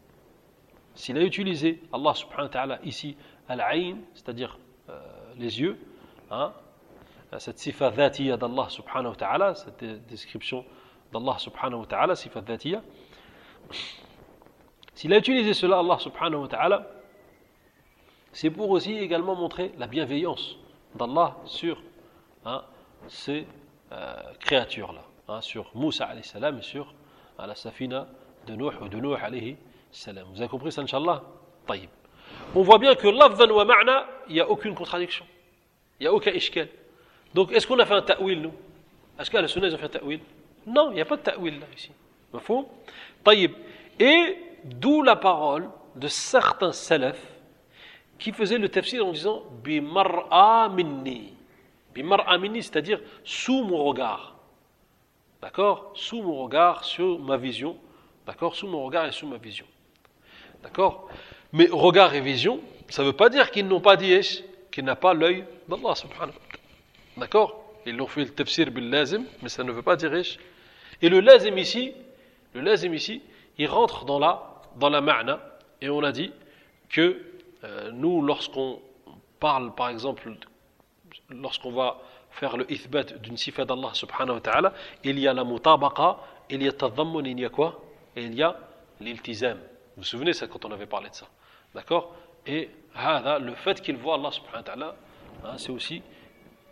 Allah subhanahu wa ta'ala ici, al-ayn, c'est-à-dire les yeux, cette sifa dhatiya d'Allah subhanahu wa ta'ala, cette description d'Allah subhanahu wa ta'ala, sifa dhatiya, s'il a utilisé cela, Allah subhanahu wa ta'ala, c'est pour aussi également montrer la bienveillance d'Allah sur ces créatures-là, sur Moussa alayhi salam et sur la safina de Nuh alayhi salam. Vous avez compris ça, Inch'Allah? Taïb. On voit bien que lafzan wa ma'na, il n'y a aucune contradiction. Il n'y a aucun ishkal. Donc, est-ce qu'on a fait un ta'wil, nous? Est-ce qu'à la sunna, ils ont fait un ta'wil? Non, il n'y a pas de ta'wil là, ici. Mafhoum? Taïb. Et d'où la parole de certains salafs qui faisaient le tafsir en disant bimar'a minni. Bimar'a minni, c'est-à-dire sous mon regard. D'accord? Sous mon regard, sur ma vision. D'accord? Sous mon regard et sous ma vision. D'accord? Mais regard et vision, ça ne veut pas dire qu'ils n'ont pas dit qu'il n'a pas l'œil d'Allah subhanahu wa ta'ala. D'accord? Ils l'ont fait le tafsir bil lazim, mais ça ne veut pas dire Et le lazim ici, il rentre dans la ma'na, et on a dit que nous, lorsqu'on parle, par exemple, lorsqu'on va faire le ithbat d'une sifa d'Allah subhanahu wa ta'ala, il y a la mutabaqa, il y a tadammun, il y a quoi? Et il y a l'iltizam. Vous vous souvenez ça quand on avait parlé de ça? D'accord? Et le fait qu'il voit Allah subhanahu wa ta'ala, c'est aussi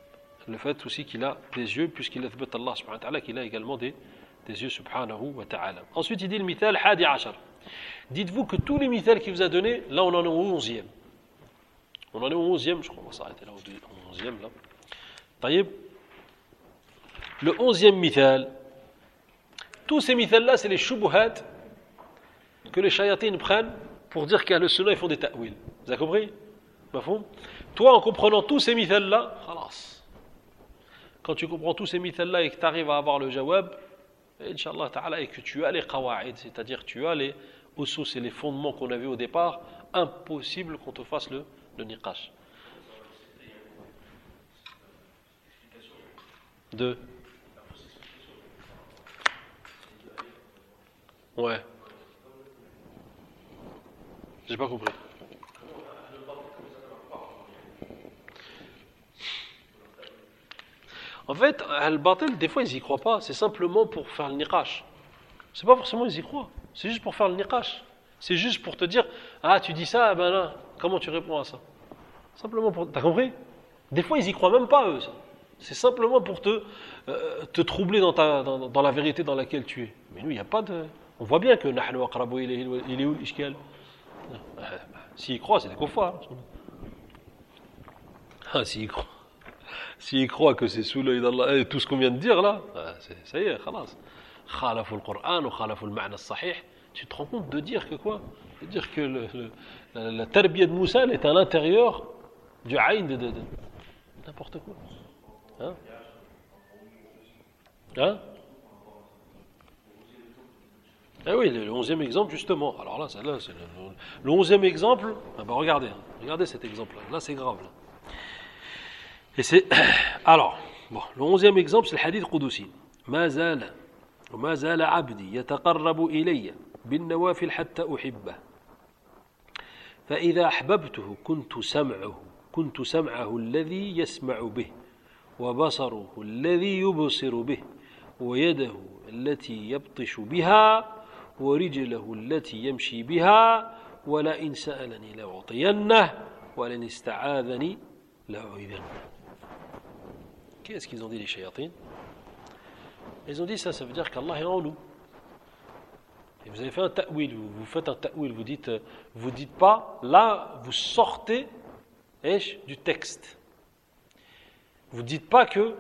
le fait aussi qu'il a des yeux, puisqu'il a fait Allah subhanahu wa ta'ala qu'il a également des yeux subhanahu wa ta'ala. Ensuite, il dit le mithal hadi ashar. Dites-vous que tous les mithals qu'il vous a donnés, là on en est au 11e. On en est au 11e, je crois, on va s'arrêter là au 11e. Là. Taïb. Le 11e mithal, tous ces mithals-là, c'est les shubuhat que les shayatines prennent pour dire qu'Ahl Sunnah ils font des ta'wil. Vous avez compris? Toi, en comprenant tous ces mithals-là, khalas. Quand tu comprends tous ces mithals-là et que tu arrives à avoir le jawab, Inch'Allah ta'ala, et que tu as les qawa'id, c'est-à-dire tu as les usus et les fondements qu'on a vus au départ, impossible qu'on te fasse le niqash. Deux. Ouais. J'ai pas compris. En fait, al-batil, des fois, ils y croient pas. C'est simplement pour faire le niqash. C'est pas forcément ils y croient. C'est juste pour faire le niqash. C'est juste pour te dire, ah, tu dis ça, ben là, comment tu réponds à ça? Simplement pour... T'as compris? Des fois, ils y croient même pas, eux, ça. C'est simplement pour te troubler dans la vérité dans laquelle tu es. Mais nous, il n'y a pas de... On voit bien que nahnu aqrabu ilayhi, il est où l'ishkal? S'ils croient, c'est des kuffars. Ah, s'ils croient que c'est sous l'œil d'Allah, et tout ce qu'on vient de dire là, ça y est, khalas. Khalafu al-Qur'an ou khalafu al-ma'na as-sahih. Tu te rends compte de dire que quoi? De dire que la tarbiya de Moussa, elle est à l'intérieur du aïn de n'importe quoi. Hein? Hein? Eh oui, le 11e exemple, justement. Alors là, c'est le 11e exemple. Ah ben regardez cet exemple-là. Là, c'est grave. Là. Et c'est. Alors, bon, le 11e exemple, c'est le hadith Qudusi. ما زال عبدي يتقرب إلي بالنوافل حتى أحبه فإذا أحببته كنت سمعه الذي يسمع به وبصره الذي يبصر به ويده التي يبطش بها ورجله التي يمشي بها ولئن سألني لأعطينه ولئن استعاذني لأعيذنه. Qu'est-ce qu'ils ont dit les shayatines? Ils ont dit ça veut dire qu'Allah est en nous. Et vous avez fait un ta'wil, vous faites un ta'wil, vous dites pas, là vous sortez du texte. Vous ne dites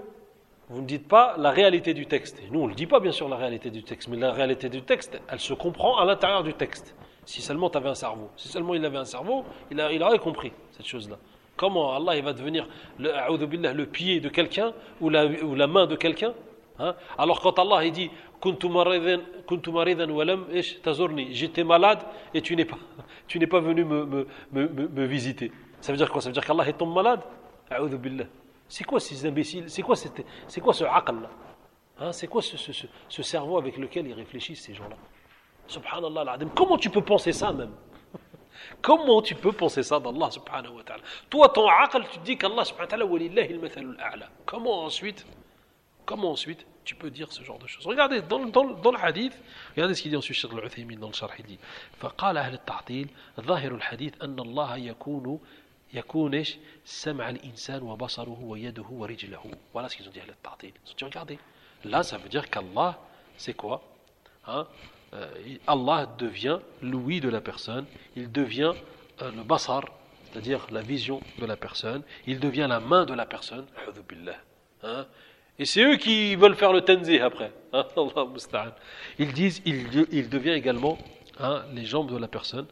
pas la réalité du texte. Et nous, on ne le dit pas, bien sûr, la réalité du texte. Mais la réalité du texte, elle se comprend à l'intérieur du texte. Si seulement tu avais un cerveau. Si seulement il avait un cerveau, il aurait compris cette chose-là. Comment Allah il va devenir le pied de quelqu'un ou la main de quelqu'un? Hein? Alors quand Allah il dit Kuntu maridan wa lam tazurni, j'étais malade et tu n'es pas venu me visiter. Ça veut dire quoi? Ça veut dire qu'Allah est tombé malade? A'udhu billah. C'est quoi ces imbéciles? C'est quoi ce aql là? Hein? C'est quoi ce cerveau avec lequel ils réfléchissent ces gens-là? Subhanallah al-Adim. Comment tu peux penser ça même? Comment tu peux penser ça d'Allah subhanahu wa ta'ala? Toi, ton aql, tu te dis qu'Allah subhanahu wa ta'ala walillahi al-mathalul a'la. Comment ensuite tu peux dire ce genre de choses? Regardez dans le hadith, regardez ce qu'il dit ensuite Cheikh Al-Uthaymin dans le Sharh, il dit فقال أهل التعطيل ظاهر الحديث أن الله يكون سمع الإنسان وبصره ويده ورجله. Voilà ce qu'ils ont dit Ahl al-Ta'til. Regardez, là ça veut dire qu'Allah c'est quoi? Hein? Allah devient l'ouïe de la personne, il devient le basar, c'est-à-dire la vision de la personne, il devient la main de la personne. Hein? Et c'est eux qui veulent faire le tanzih après. Hein? Ils disent, il devient également les jambes de la personne.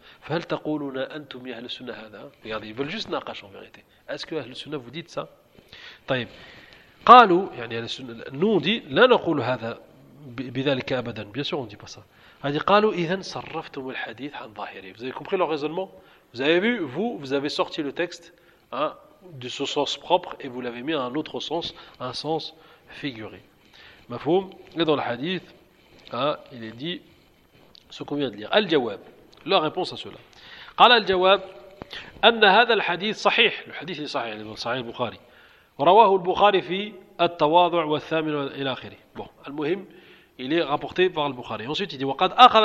Regardez, ils veulent juste naqash en vérité. Est-ce que Ahl Sunnah vous dites ça? طيب. قالوا يعني nous on dit لا نقول هذا بذلك أبدا. Bien sûr on ne dit pas ça. قالوا إذن صرفتم الحديث عن ظاهره. Vous avez compris leur raisonnement? Vous avez vu, vous avez sorti le texte de ce sens propre et vous l'avez mis à un autre sens, un sens figuré. Mafhoum? Et dans le hadith, il est dit ce qu'on vient de lire. Al-Jawab, la réponse à cela. قال الجواب أن هذا الحديث صحيح. Le hadith est صحيح, dans Sahih al-Bukhari. رواه البخاري في التواضع والثامن إلى آخره. Bon, المهم, il est rapporté par al-Bukhari. Ensuite, il dit وقد أخذ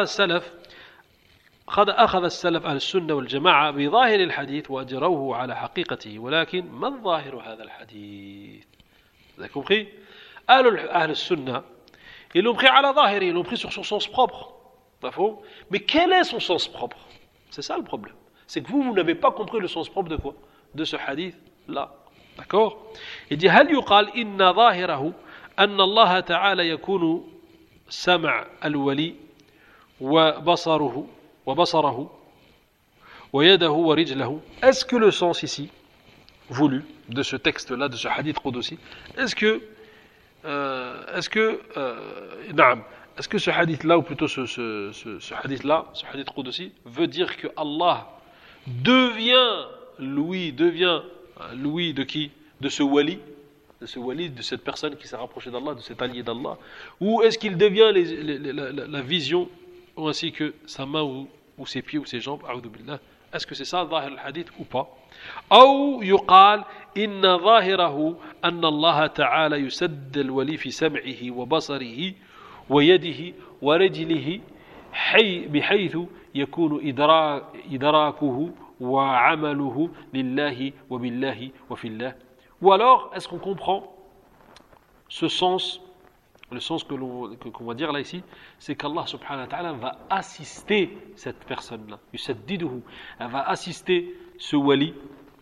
السلف أهل السنة والجماعة بظاهر الحديث وأجروه على حقيقته ولكن ما ظاهر هذا الحديث؟ Vous avez compris? Ahl Sunnah, ils l'ont pris à la zahiri, ils l'ont pris sur son sens propre. Mais quel est son sens propre? C'est ça le problème. C'est que vous n'avez pas compris le sens propre de quoi? De ce hadith-là. D'accord? Il dit هل يقال إن ظاهره أن الله تعالى يكون سمع الولي وبصره ويده ورجله. Est-ce que le sens ici voulu de ce texte-là, de ce hadith Qudsi, est-ce que ce hadith-là, ou plutôt ce hadith-là, ce hadith Qudsi, veut dire que Allah devient l'ouïe de qui? De ce wali, de cette personne qui s'est rapprochée d'Allah, de cet allié d'Allah, ou est-ce qu'il devient la vision, ou ainsi que sa main ou ses pieds ou ses jambes, a'udhu billah. Est-ce que c'est ça ظاهر الحديث ou pas? أو يقال إن ظاهره أن الله تعالى يسد الولي في سمعه وبصره ويده ورجله بحيث يكون إدراكه وعمله لله وبالله وفي الله. Ou alors, est-ce qu'on comprend ce sens, le sens qu'on va dire là ici, c'est qu'Allah subhanahu wa ta'ala va assister cette personne-là, yusaddiduhu, elle va assister ce wali,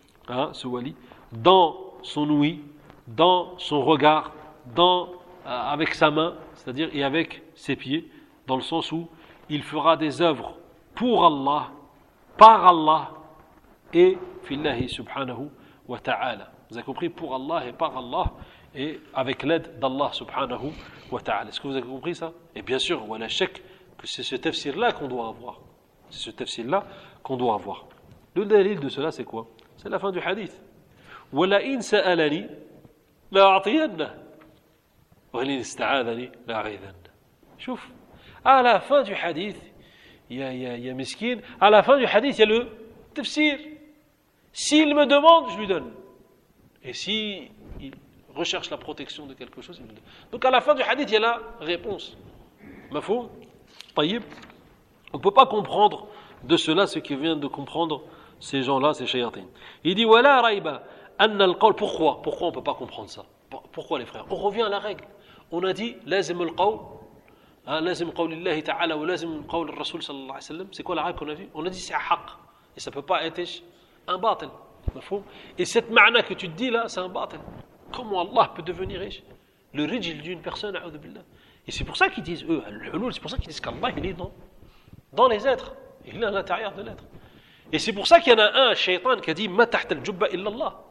dans son ouïe, dans son regard, avec sa main, c'est-à-dire et avec ses pieds, dans le sens où il fera des œuvres pour Allah, par Allah et fillahi subhanahu wa ta'ala. Vous avez compris? Pour Allah et par Allah et avec l'aide d'Allah subhanahu wa ta'ala. Est-ce que vous avez compris ça? Et bien sûr, voilà chèque que c'est ce tafsir-là qu'on doit avoir. C'est ce tafsir-là qu'on doit avoir. Le dalil de cela, c'est quoi? C'est la fin du hadith. وَلَئِنْ سَأَلَنِي لَأَعْطِيَنَّهُ وَلَئِنْ اسْتَعَاذَنِي لَأَعِيذَنَّهُ. شوف, à la fin du hadith, il y a miskin, à la fin du hadith, il y a le tafsir. S'il me demande, je lui donne. Et si il recherche la protection de quelque chose, il me donne. Donc à la fin du hadith, il y a la réponse. Mafhoum? Taïb. On ne peut pas comprendre de cela ce que viennent de comprendre ces gens-là, ces shayatin. Il dit wala raiba anna al-qawl. Pourquoi on ne peut pas comprendre ça? Pourquoi les frères? On revient à la règle. On a dit lazim al-qawl, lazim qawl Allah ta'ala ou lazim qawl al-rasul sallallahu alayhi wa sallam. C'est quoi la règle qu'on a dit? On a dit c'est haqq. Et ça ne peut pas être un batil. Et cette ma'na que tu te dis là, c'est un batil. Comment Allah peut devenir le rijl d'une personne, a'udhu billah. Et c'est pour ça qu'ils disent, eux, c'est pour ça qu'ils disent qu'Allah, il est dans les êtres. Il est à l'intérieur de l'être. Et c'est pour ça qu'il y en a un shaitan qui a dit ma tahta al-jubba illa Allah.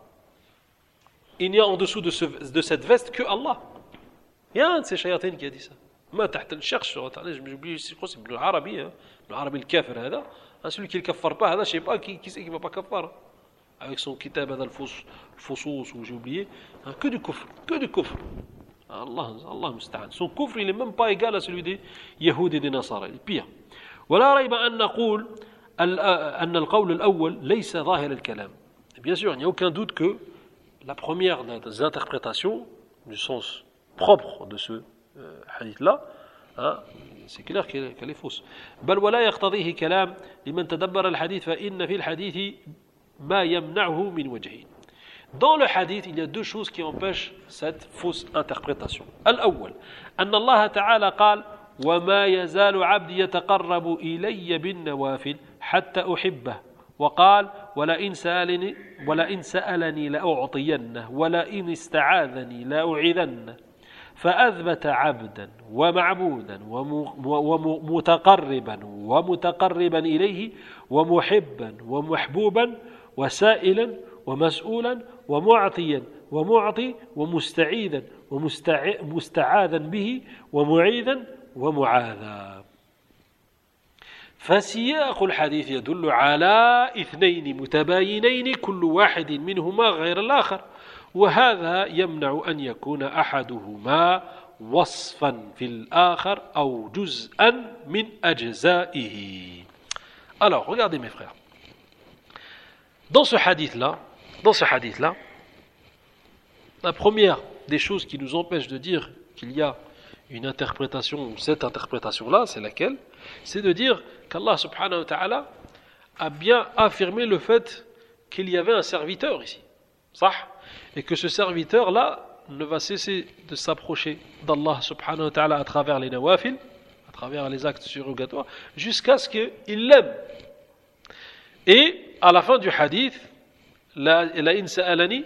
Il n'y a en dessous de cette veste que Allah. Il y a un de ces shaitans qui a dit ça. Ma tahta al-cherche sur internet, je m'oublie, je crois que c'est le arabi, le arabi al-kafir, celui qui ne le kaffar pas, je ne sais pas qui c'est qui ne va pas kaffar. Avec son kitab al-fusus, ou j'ai oublié, que du kufr. Allah musta'an. Son kufr, il n'est même pas égal à celui des Yahoud et des Nasara, il est pire. ولا ريب أن نقول أن القول الأول ليس ظاهر الكلام. Bien sûr, il n'y a aucun doute que la première des interprétations du sens propre de ce hadith-là, c'est clair qu'elle est fausse. بل ولا يقتضيه كلام لمن تدبر الحديث فإن في الحديث ما يمنعه من وجهين. Dans le hadith, il y a deux choses qui empêchent cette fausse interprétation. الأول أن الله تعالى قال وما يزال عبدي يتقرب إلي بالنوافل حتى أحبه وقال ولئن سألني لأعطينه ولئن استعاذني لأعيذنه فأثبت عبدا ومعبودا ومتقربا إليه ومحبا ومحبوبا وسائلا ومسؤولا ومعطيا ومعطي ومستعيذا ومستعاذا به ومعيذا ومعاذا. فسياق الحديث يدل على اثنين متباينين كل واحد منهما غير الآخر وهذا يمنع أن يكون أحدهما وصفا في الآخر أو جزءا من أجزائه. Alors, regardez mes frères. Dans ce hadith-là, la première des choses qui nous empêche de dire qu'il y a une interprétation, cette interprétation-là, c'est laquelle? C'est de dire qu'Allah subhanahu wa ta'ala a bien affirmé le fait qu'il y avait un serviteur ici. Et que ce serviteur-là ne va cesser de s'approcher d'Allah subhanahu wa ta'ala à travers les nawafil, à travers les actes surrogatoires, jusqu'à ce qu'il l'aime. Et à la fin du hadith, la in sa'alani,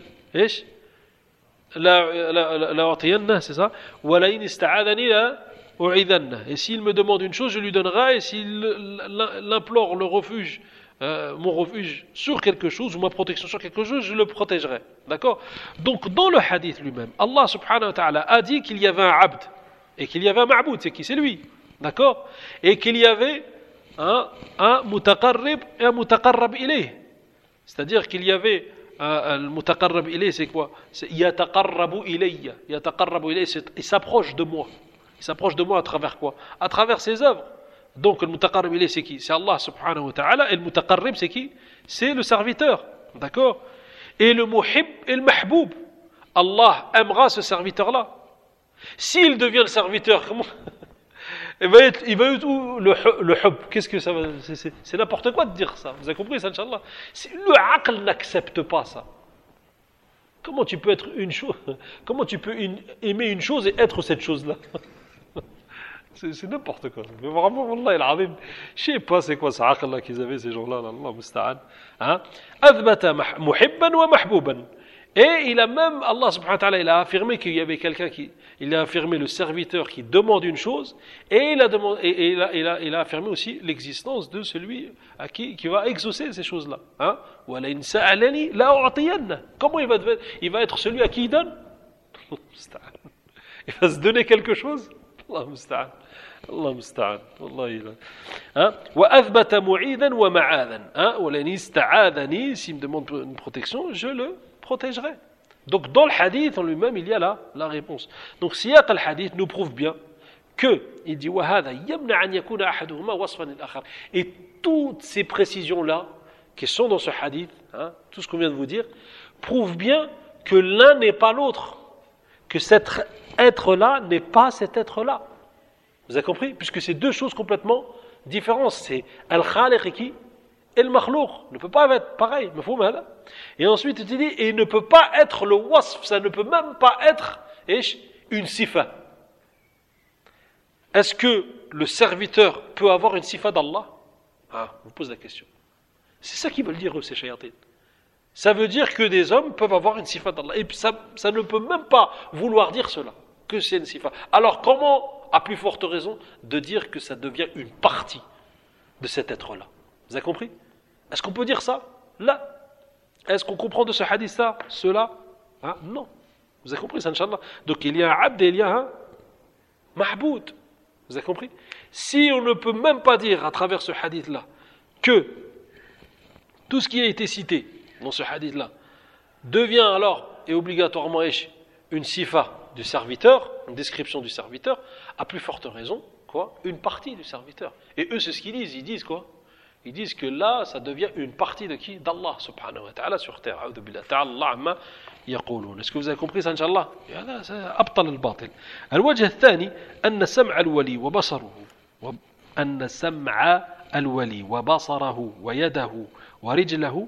c'est ça, wa la in ista'adani la u'idhanna. Et s'il me demande une chose, je lui donnerai, et s'il l'implore le refuge, mon refuge sur quelque chose, ou ma protection sur quelque chose, je le protégerai. D'accord? Donc dans le hadith lui-même, Allah subhanahu wa ta'ala a dit qu'il y avait un abd, et qu'il y avait un ma'boud, c'est qui? C'est lui. D'accord? Et qu'il y avait un mutaqarrib et un mutaqarrab ilayh. C'est-à-dire qu'il y avait le mutaqarrab ilayh, c'est quoi? C'est yataqarrabu ilayya. Yataqarrabu ilayh, il s'approche de moi. Il s'approche de moi à travers quoi? À travers ses œuvres. Donc le mutaqarrib ilayh, c'est qui? C'est Allah subhanahu wa ta'ala. Et le mutaqarrib, c'est qui? C'est le serviteur. D'accord? Et le muhib et le mahboub. Allah aimera ce serviteur-là. S'il devient le serviteur, comment? Il va être où le hub? Qu'est-ce que ça va? C'est n'importe quoi de dire ça. Vous avez compris ça, Inch'Allah? Le aql n'accepte pas ça. Comment tu peux être une chose? Comment tu peux aimer une chose et être cette chose-là? C'est n'importe quoi. Mais vraiment, Wallah al-Azim, je sais pas c'est quoi ce aql-là qu'ils avaient ces gens-là, Allah musta'an. Athbata muhibban wa mahbouban. Et il a même, Allah subhanahu wa ta'ala, il a affirmé qu'il y avait quelqu'un il a affirmé le serviteur qui demande une chose, et il a affirmé aussi l'existence de celui à qui va exaucer ces choses-là. Comment il va être celui à qui il donne? Il va se donner quelque chose? Allah musta'an. Allah musta'an. Wa athbata mu'idan wa ma'adan. Wa lan ista'adani, s'il me demande une protection, je le protégerait. Donc dans le hadith en lui-même, il y a la réponse. Donc siyaq al-hadith nous prouve bien que il dit وَهَذَا يَمْنَعْ أَنْ يَكُونَ أَحَدُهُمَا وَصْفًا لِلْآخَرِ. Et toutes ces précisions-là qui sont dans ce hadith, tout ce qu'on vient de vous dire, prouvent bien que l'un n'est pas l'autre, que cet être-là n'est pas cet être-là. Vous avez compris? Puisque c'est deux choses complètement différentes. C'est al-khaliq et qui? Et le makhlouq ne peut pas être pareil. Et ensuite, il dit, et il ne peut pas être le wasf, ça ne peut même pas être une sifa. Est-ce que le serviteur peut avoir une sifa d'Allah? Vous pose la question. C'est ça qu'ils veulent dire, eux, ces shayatin. Ça veut dire que des hommes peuvent avoir une sifa d'Allah. Et ça ne peut même pas vouloir dire cela, que c'est une sifa. Alors comment, à plus forte raison, de dire que ça devient une partie de cet être-là? Vous avez compris? Est-ce qu'on peut dire ça? Là. Est-ce qu'on comprend de ce hadith ça? Cela? Non. Vous avez compris ça, Inch'Allah? Donc il y a un abd et il y a un mahboud. Vous avez compris? Si on ne peut même pas dire à travers ce hadith-là que tout ce qui a été cité dans ce hadith-là devient alors et obligatoirement une sifa du serviteur, une description du serviteur, à plus forte raison, quoi? Une partie du serviteur. Et eux, c'est ce qu'ils disent. Ils disent quoi? Ils disent que là, ça devient une partie de qui? D'Allah subhanahu wa ta'ala sur terre. A'udhu billah ta'ala amma yaqulun. Est-ce que vous avez compris ça, Inch'Allah? C'est abtal al-batil. الوجه الثاني أن سمع الولي وبصره أن سمع الولي وبصره ويده ورجله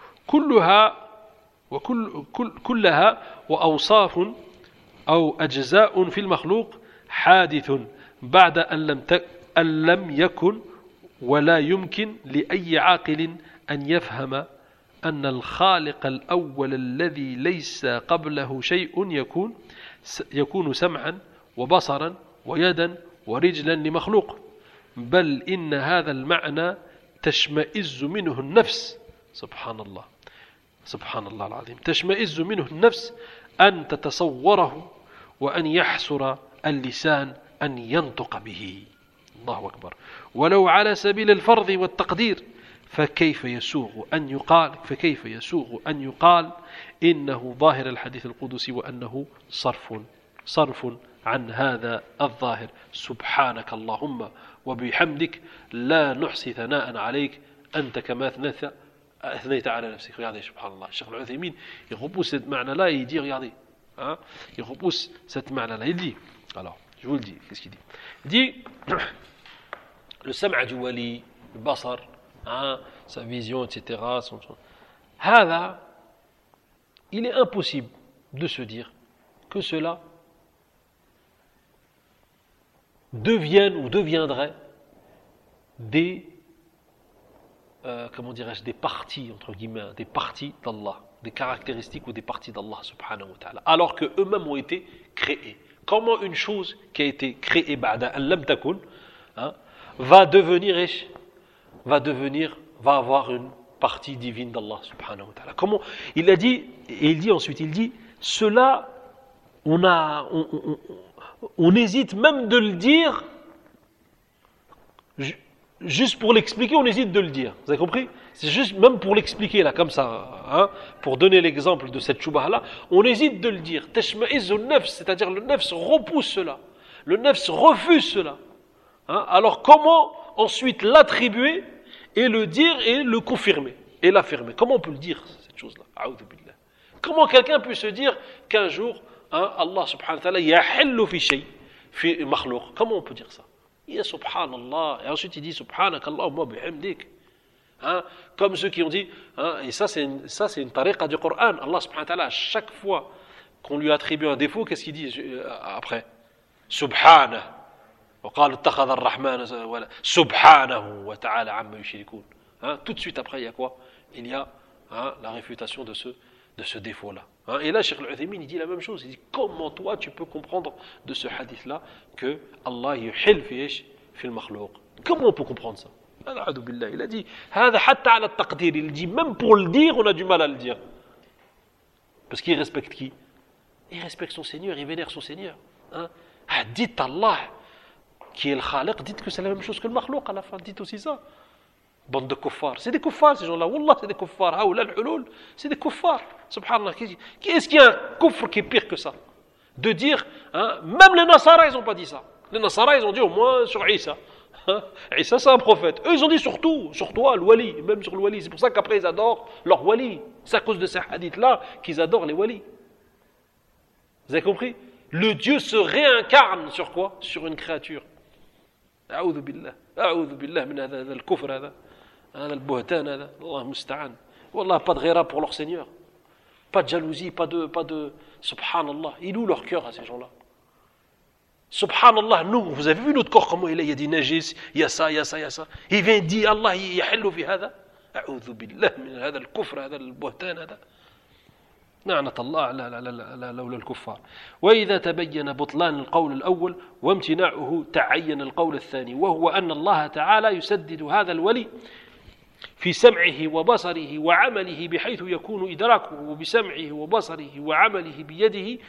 كلها وأوصاف أو أجزاء في المخلوق حادث بعد أن لم يكن ولا يمكن لأي عاقل أن يفهم أن الخالق الأول الذي ليس قبله شيء يكون سمعا وبصرا ويدا ورجلا لمخلوق بل إن هذا المعنى تشمئز منه النفس سبحان الله العظيم تشمئز منه النفس أن تتصوره وأن يحسر اللسان أن ينطق به الله أكبر ولو على سبيل الفرض والتقدير فكيف يسوغ أن يقال إنه ظاهر الحديث القدسي وأنه صرف عن هذا الظاهر سبحانك اللهم وبحمدك لا نحصي ثناء عليك أنت كما أثنيت على نفسك. Regardez, subhanallah, Cheikh Al-Uthaymin, il repousse cette ma'na-là et il dit, regardez, il repousse cette ma'na-là. Il dit, alors, je vous le dis, qu'est-ce qu'il dit? Il dit, le sam'a du wali, le basar, sa vision, etc. Il est impossible de se dire que cela deviennent ou deviendraient des des parties, entre guillemets, des parties d'Allah, des caractéristiques ou des parties d'Allah subhanahu wa ta'ala, alors que eux-mêmes ont été créés. Comment une chose qui a été créée ba'da an lam takun, va avoir une partie divine d'Allah subhanahu wa ta'ala. Comment il a dit, et il dit ensuite, cela, on hésite même de le dire. Juste pour l'expliquer, on hésite de le dire. Vous avez compris? C'est juste même pour l'expliquer là, comme ça, pour donner l'exemple de cette shubha là, on hésite de le dire. Tashma'izzu nafs, c'est-à-dire le nafs repousse cela, le nafs refuse cela. Alors comment ensuite l'attribuer et le dire et le confirmer et l'affirmer? Comment on peut le dire cette chose-là? A'udhu billah. Comment quelqu'un peut se dire qu'un jour, Allah subhanahu wa ta'ala yahillu fi shay, fi makhluq? Comment on peut dire ça? Il y a subhanallah, et ensuite il dit subhanakallahumma bihamdik. Comme ceux qui ont dit, et ça c'est une tariqa du Coran. Allah subhanahu wa ta'ala, à chaque fois qu'on lui attribue un défaut, qu'est-ce qu'il dit après? Subhanah. وقال اتخذ الرحمن سبحانه وتعالى عما يشركون. Tout de suite après il y a quoi? Il y a la réfutation de ce défaut-là. Et là, Cheikh Al-Uthaymin, il dit la même chose. Il dit, comment toi, tu peux comprendre de ce hadith-là que Allah yuhil fi al-makhlouq? Comment on peut comprendre ça? Il a dit, il dit, même pour le dire, on a du mal à le dire. Parce qu'il respecte qui? Il respecte son Seigneur, il vénère son Seigneur. Dites Allah, qui est le khaliq, dites que c'est la même chose que le makhlouq à la fin. Dites aussi ça. Bande de kuffars. C'est des kuffars ces gens-là. Wallah, c'est des kuffars. Haoula al-hulul, c'est des kuffars. Subhanallah. Est-ce qu'il y a un kufr qui est pire que ça? De dire, même les Nasara, ils n'ont pas dit ça. Les Nasara, ils ont dit au moins sur Isa. Isa, c'est un prophète. Eux, ils ont dit surtout, sur toi, le wali, même sur le wali. C'est pour ça qu'après, ils adorent leur wali. C'est à cause de ces hadiths-là qu'ils adorent les walis. Vous avez compris? Le Dieu se réincarne sur quoi? Sur une créature. A'udhu billah. A'udhu billah min hadha al-kufr hadha. البهتان هذا الله المستعان والله pas de ghaira pour leur Seigneur, pas de jalousie, pas de subhanallah. Il est où leur cœur à ces gens-là? Subhanallah, nous, vous avez vu notre corps comment il est? Il y a des najis, il y a ça. Il vient dire Allah yahillu fi hada. A'udhu billah min hada al-kufr hada al-buhtan hada. لعنة الله على الكفار. وإذا تبين بطلان القول الأول وامتناعه تعين القول الثاني، وهو أن الله تعالى يسدد هذا الولي في سمعه وبصره وعمله بحيث يكون إدراكه بسمعه وبصره وعمله بيده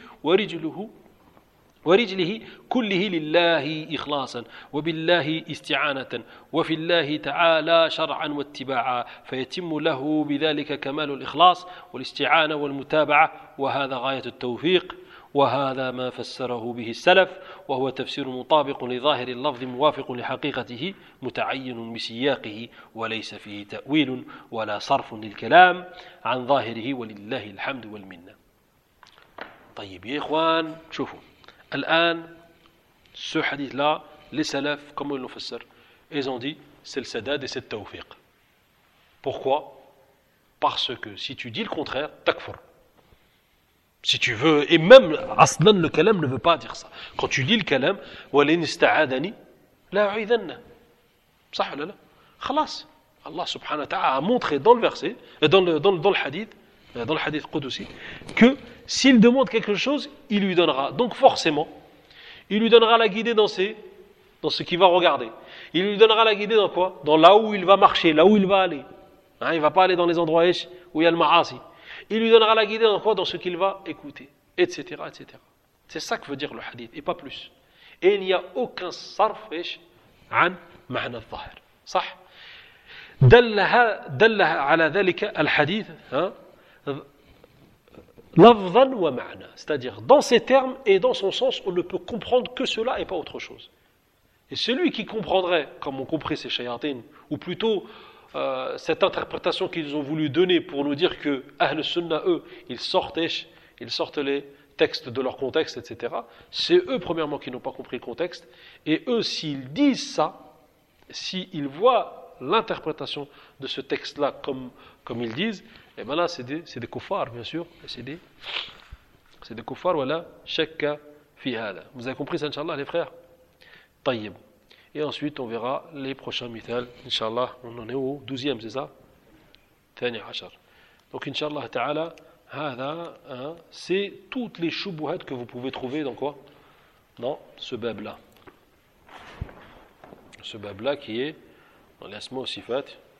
ورجله كله لله إخلاصا وبالله استعانة وفي الله تعالى شرعا واتباعا، فيتم له بذلك كمال الإخلاص والاستعانة والمتابعة، وهذا غاية التوفيق، وهذا ما فسره به السلف، وهو تفسير مطابق لظاهر اللفظ موافق لحقيقته متعين بسياقه، وليس فيه تأويل ولا صرف للكلام عن ظاهره، ولله الحمد والمنة. طيب يا إخوان، شوفوا الآن ce hadith-là, les salafs, comment ils l'ont fait? Ils ont dit, c'est le sadad et c'est le tawfiq. Pourquoi? Parce que si tu dis le contraire, takfur. Si tu veux, et même aslan le kalam ne veut pas dire ça. Quand tu dis le kalam, walin ista'adani la u'idanna. صح ولا لا? خلاص. Allah subhanahu wa ta'ala a montré dans le verset, dans le hadith Qudusi, que s'il demande quelque chose, il lui donnera. Donc forcément, il lui donnera la guidée dans ce qu'il va regarder. Il lui donnera la guidée dans quoi? Dans là où il va marcher, là où il va aller. Il ne va pas aller dans les endroits où il y a le ma'asi. Il lui donnera la guidée dans quoi? Dans ce qu'il va écouter, etc., etc. C'est ça que veut dire le hadith, et pas plus. Et il n'y a aucun sarf عن معنى الظاهر. صح؟ دل على ذلك الحديث لفظا ومعنى. C'est-à-dire, dans ces termes et dans son sens, on ne peut comprendre que cela et pas autre chose. Et celui qui comprendrait, comme ont compris ces shayatines, ou plutôt cette interprétation qu'ils ont voulu donner pour nous dire que Ahl Sunnah, eux, ils sortent les textes de leur contexte, etc. C'est eux, premièrement, qui n'ont pas compris le contexte. Et eux, s'ils disent ça, s'ils voient l'interprétation de ce texte-là comme ils disent, et bien là, c'est des kuffars, bien sûr, C'est des kuffar, voilà, shakka fi hada. Vous avez compris ça, Inch'Allah, les frères? Tayyib. Et ensuite, on verra les prochains mithal. Inch'Allah, on en est au 12e, c'est ça? Thani Hachar. Donc, Inch'Allah ta'ala, hada, c'est toutes les shubuhat que vous pouvez trouver dans quoi? Dans ce bab-là. Ce bab-là qui est dans l'asma au sifat.